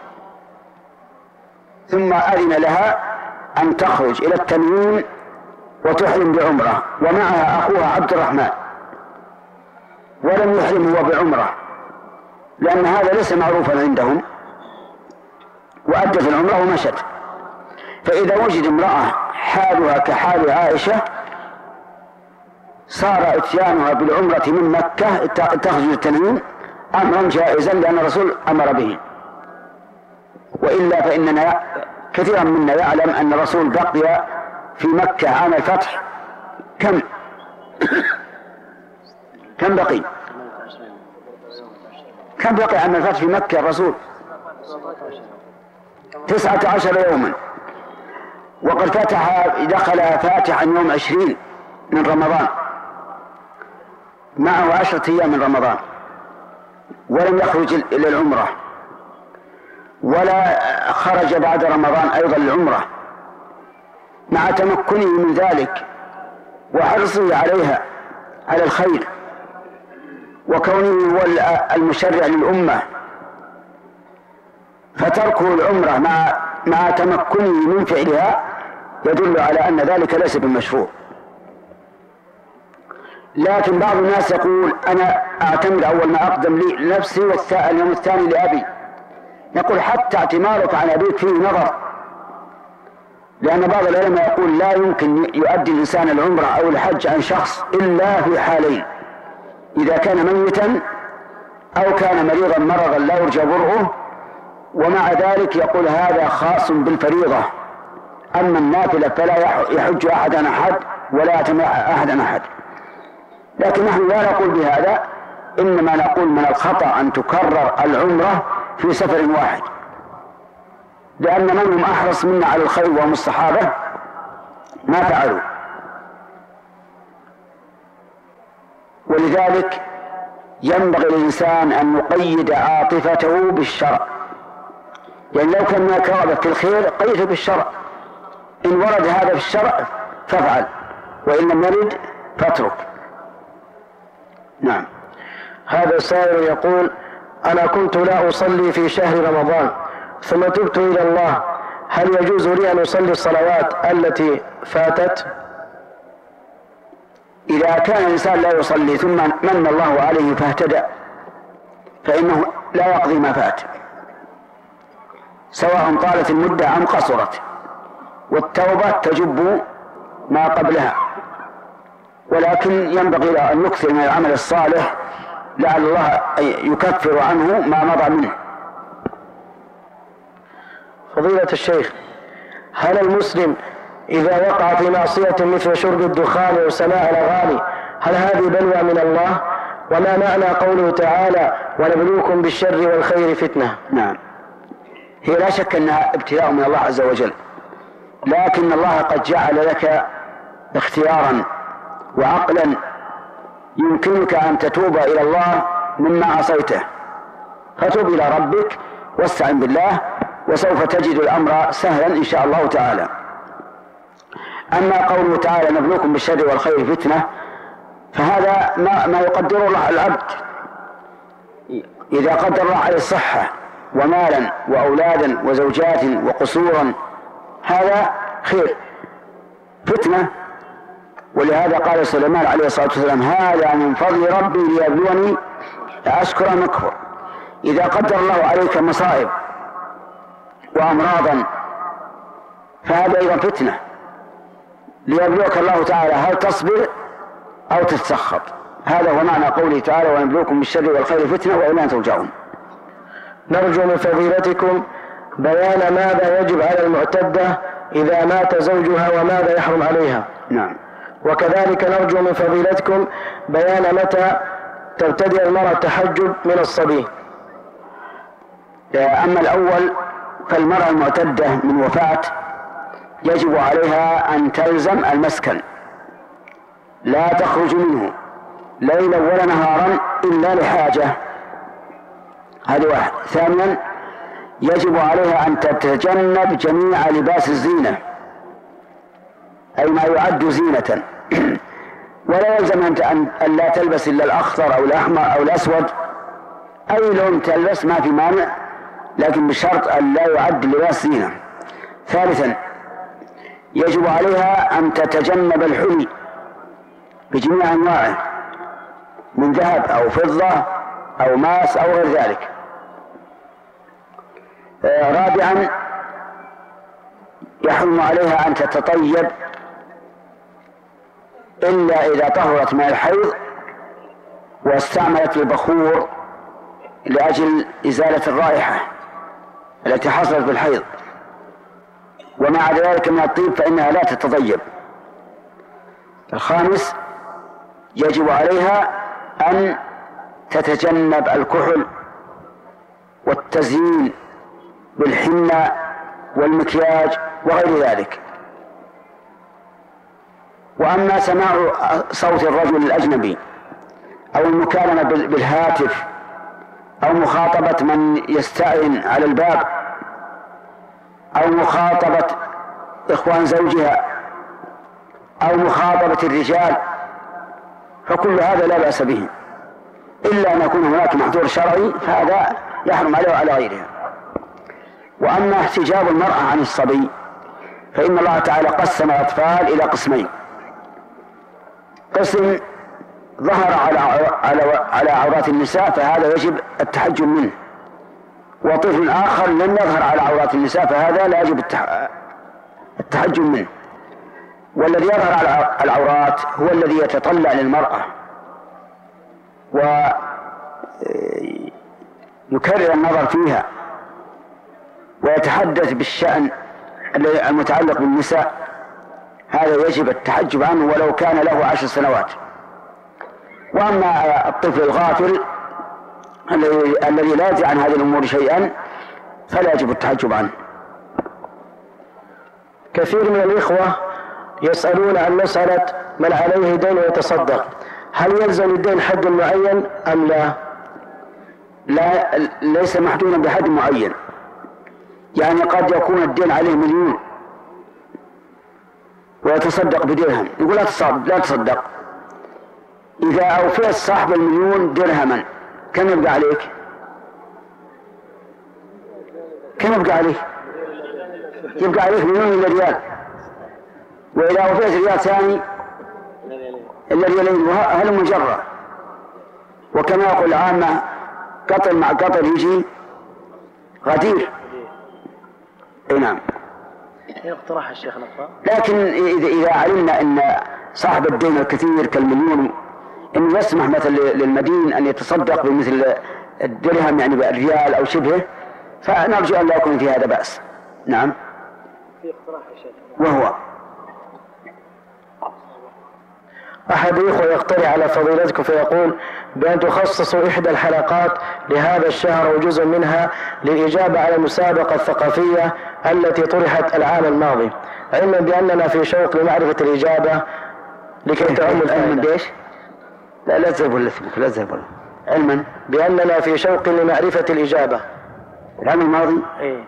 ثم أذن لها أن تخرج إلى التنعيم وتحرم بعمرة، ومعها أخوها عبد الرحمن، ولم يحرم هو بعمرة لأن هذا ليس معروفا عندهم، وأدت العمرة ومشت. فإذا وجد امرأة حالها كحال عائشة صار اتيانها بالعمرة من مكة تخرج التنعيم أمرا جائزا، لأن الرسول أمر به. وإلا فإننا كثيرا منا يعلم أن الرسول بقي في مكة عام الفتح كم كم بقي كم بقي عام الفتح في مكة الرسول؟ تسعة عشر يوما، وقد فتح دخل فاتحا يوم عشرين من رمضان، معه عشرة أيام من رمضان، ولم يخرج إلى العمرة، ولا خرج بعد رمضان أيضا للعمرة، مع تمكنه من ذلك وحرصه عليها على الخير، وكونه هو المشرع للأمة. فتركه العمرة مع مع تمكنه من فعلها يدل على أن ذلك ليس بالمشروع. لكن بعض الناس يقول: أنا أعتمد أول ما أقدم لي لنفسي واليوم الثاني لأبي. يقول: حتى اعتمارك عن أبيك فيه نظر، لأن بعض العلماء يقول: لا يمكن يؤدي الإنسان العمرة أو الحج عن شخص إلا في حالين: إذا كان ميتا أو كان مريضا مرضا لا يرجى برؤه. ومع ذلك يقول: هذا خاص بالفريضة، أما النافلة فلا يحج أحد عن أحد ولا يعتمر أحد عن أحد. لكن نحن لا نقول بهذا، إنما نقول من الخطأ أن تكرر العمرة في سفر واحد، لأن من هم أحرص منا على الخير وهم الصحابة ما فعلوا. ولذلك ينبغي للإنسان أن يقيد عاطفته بالشرع، لأن لو كان هناك رغبة في الخير قيده بالشرع. إن ورد هذا في الشرع فافعل، وإن لم يرد فاترك. نعم. هذا سائل يقول: أنا كنت لا أصلي في شهر رمضان ثم تبت إلى الله، هل يجوز لي أن أصلي الصلوات التي فاتت؟ إذا كان الإنسان لا يصلي ثم من الله عليه فاهتدى فإنه لا يقضي ما فات، سواء طالت المدة أم قصرت، والتوبة تجب ما قبلها. ولكن ينبغي له أن يكثر من العمل الصالح لعل الله يكفر عنه ما مضى منه. فضيلة الشيخ، هل المسلم إذا وقع في معصية مثل شرب الدخان وسماع الأغاني هل هذه بلوى من الله؟ وما معنى قوله تعالى: ونبلوكم بالشر والخير فتنة؟ نعم، هي لا شك أنها ابتلاء من الله عز وجل، لكن الله قد جعل لك اختيارا وعقلا يمكنك أن تتوب إلى الله مما عصيته، فتوب إلى ربك واستعن بالله، وسوف تجد الأمر سهلا إن شاء الله تعالى. أما قوله تعالى: نبلوكم بالشر والخير فتنة، فهذا ما, ما يقدر الله العبد. إذا قدر الله عليه الصحة ومالا وأولادا وزوجات وقصورا هذا خير، فتنة. ولهذا قال سليمان عليه الصلاة والسلام: هذا من فضل ربي ليبلوني أشكر أم أكفر. إذا قدر الله عليك مصائب وأمراضا فهذا أيضا فتنة، ليبلوك الله تعالى هل تصبر أو تتسخط. هذا هو معنى قوله تعالى: ونبلوكم بالشر والخير فتنة وإلينا ترجعون. نرجو من فضيلتكم بيان ماذا يجب على المعتدة إذا مات زوجها وماذا يحرم عليها. نعم. وكذلك نرجو من فضيلتكم بيان متى تبتدئ المرأة التحجب من الصبي. أما الأول فالمرأة المعتدة من وفاة يجب عليها أن تلزم المسكن، لا تخرج منه ليلا ولا نهارا إلا لحاجة. هذا واحد. ثانيا يجب عليها أن تتجنب جميع لباس الزينة، أي ما يعد زينة، ولا يلزم أن لا تلبس إلا الأخضر أو الأحمر أو الأسود، أي لون تلبس ما في مانع، لكن بشرط أن لا يعد لباس زينة. ثالثا يجب عليها أن تتجنب الحلي بجميع أنواعه من ذهب أو فضة أو ماس أو غير ذلك. رابعا يحرم عليها أن تتطيب إلا إذا طهرت من الحيض واستعملت البخور لأجل إزالة الرائحة التي حصلت بالحيض، ومع ذلك من الطيب فإنها لا تتطيب. الخامس يجب عليها أن تتجنب الكحل والتزيين بالحنة والمكياج وغير ذلك. وأما سماع صوت الرجل الأجنبي أو المكالمة بالهاتف أو مخاطبة من يستأذن على الباب أو مخاطبة إخوان زوجها أو مخاطبة الرجال، فكل هذا لا بأس به، إلا أن يكون هناك محظور شرعي فهذا يحرم عليه وعلى غيرها. وأما احتجاب المرأة عن الصبي فإن الله تعالى قسم الأطفال إلى قسمين: قسم ظهر على على على عورات النساء فهذا يجب التحجب منه، وطفل آخر لم يظهر على عورات النساء فهذا لا يجب التحجب منه. والذي يظهر على العورات هو الذي يتطلع للمرأة ويكرر النظر فيها ويتحدث بالشأن المتعلق بالنساء، هذا يجب التحجب عنه ولو كان له عشر سنوات. وأما الطفل الغافل الذي لا يدري عن هذه الأمور شيئا فلا يجب التحجب عنه. كثير من الإخوة يسألون عن مسألة من عليه دين ويتصدق، هل يلزم الدين حد معين أم لا؟ لا، ليس محدودا بحد معين. يعني قد يكون الدين عليه مليون ويتصدق بدرهم، يقول لا تصدق لا تصدق. إذا أوفيت صاحب المليون درهما كم يبقى عليك؟ كم يبقى عليك؟ يبقى عليك مليون إلا ريال. وإذا أوفيت ريال ثاني إلا ريالين، هل مجرة. وكما يقول العامة قطر مع قطر يجي غدير. اي نعم. اقتراح الشيخ نقطة. لكن إذا إذا علمنا أن صاحب الدين الكثير كالمليون إنه يسمح مثل للمدين أن يتصدق بمثل الدرهم يعني بالريال أو شبهه، فنرجو أن لا يكون في هذا بأس. نعم. في اقتراح الشيخ. وهو أحد الإخوة يقترح على فضيلتكم فيقول بأن تخصصوا إحدى الحلقات لهذا الشهر أو جزء منها للإجابة على المسابقة الثقافية التي طرحت العام الماضي، علما بأننا في شوق لمعرفة الإجابة لكي تعم الفائدة. ليش؟ لا لا تزهب ولا اسمك لا تزهب ولا علما بأننا في شوق لمعرفة الإجابة. العام الماضي؟ إيه.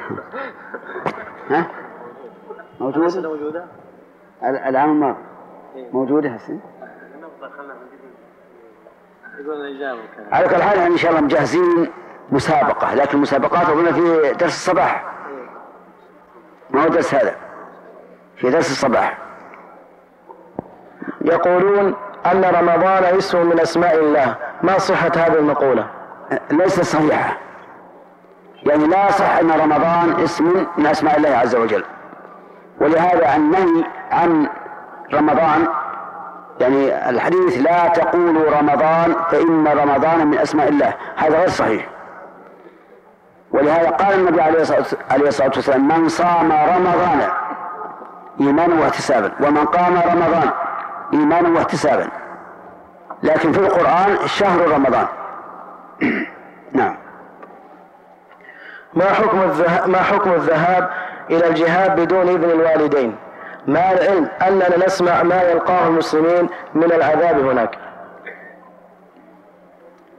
ها؟ موجودة؟ موجودة؟ العام الماضي موجودة هسه؟ على كل حال إن شاء الله مجهزين مسابقة، لكن المسابقات هنا في درس الصباح، ما هو درس هذا، في درس الصباح. يقولون أن رمضان اسم من أسماء الله، ما صحة هذه المقولة؟ ليست صحيحة، يعني لا صح أن رمضان اسم من أسماء الله عز وجل، ولهذا النهي عن رمضان يعني الحديث لا تقولوا رمضان فإن رمضان من أسماء الله، هذا غير صحيح. ولهذا قال النبي عليه الصلاة والسلام: من صام رمضان إيمانا واحتسابا ومن قام رمضان إيمانا واحتسابا. لكن في القرآن شهر رمضان. نعم. ما حكم الذهاب ما حكم الذهاب إلى الجهاد بدون إذن الوالدين، مع العلم أننا نسمع ما يلقاه المسلمين من العذاب هناك؟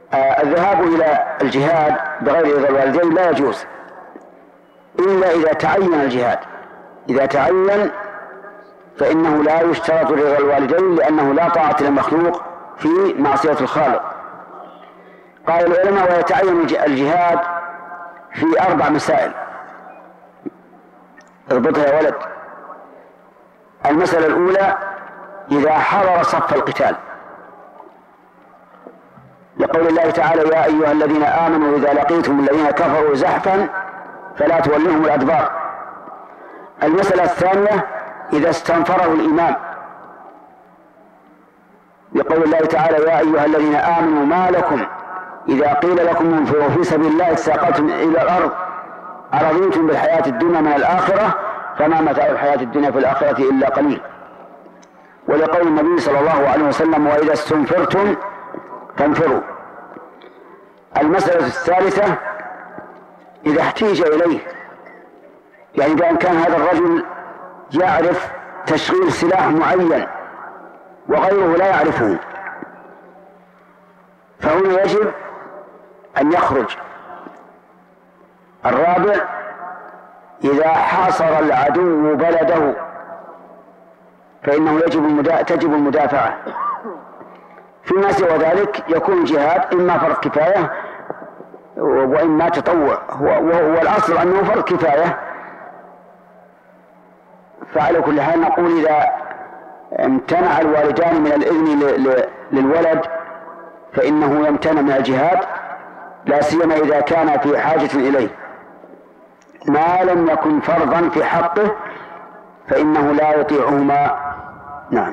آه الذهاب إلى الجهاد بغير رضا الوالدين لا يجوز إلا إذا تعين الجهاد. إذا تعين فإنه لا يشترط رضا الوالدين، لأنه لا طاعة للمخلوق في معصية الخالق. قال العلماء: ويتعين الجهاد في أربع مسائل، اربطها يا ولد. المسألة الأولى: إذا حضر صف القتال، لقول الله تعالى: يا أيها الذين آمنوا إذا لقيتم الذين كفروا زحفا فلا تولوهم الأدبار. المسألة الثانية: إذا استنفره الإمام، لقول الله تعالى: يا أيها الذين آمنوا ما لكم إذا قيل لكم انفروا في سبيل الله اثاقلتم إلى الأرض أرضيتم بالحياة الدنيا من الآخرة فما متاع الحياة الدنيا في الآخرة إلا قليل. ولقول النبي صلى الله عليه وسلم: وإذا استنفرتم فانفروا. المسألة الثالثة: إذا احتيج إليه، يعني بأن كان هذا الرجل يعرف تشغيل سلاح معين وغيره لا يعرفه، فهنا يجب أن يخرج. الرابع: إذا حاصر العدو بلده فإنه يجب المدا... تجب المدافعة. فيما سوى ذلك يكون الجهاد إما فرض كفاية وإما تطوع، والأصل أنه فرض كفاية. فعلى كل حال نقول: إذا امتنع الوالدان من الإذن للولد فإنه يمتنع من الجهاد، لا سيما إذا كان في حاجة إليه، ما لم يكن فرضا في حقه فإنه لا يطيعهما. نعم.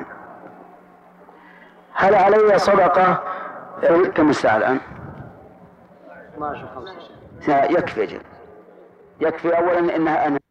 هل علي صدقة؟ كم الساعة الآن؟ اثناشر وخمسة. يكفي أجل، يكفي. أولا إنها أنا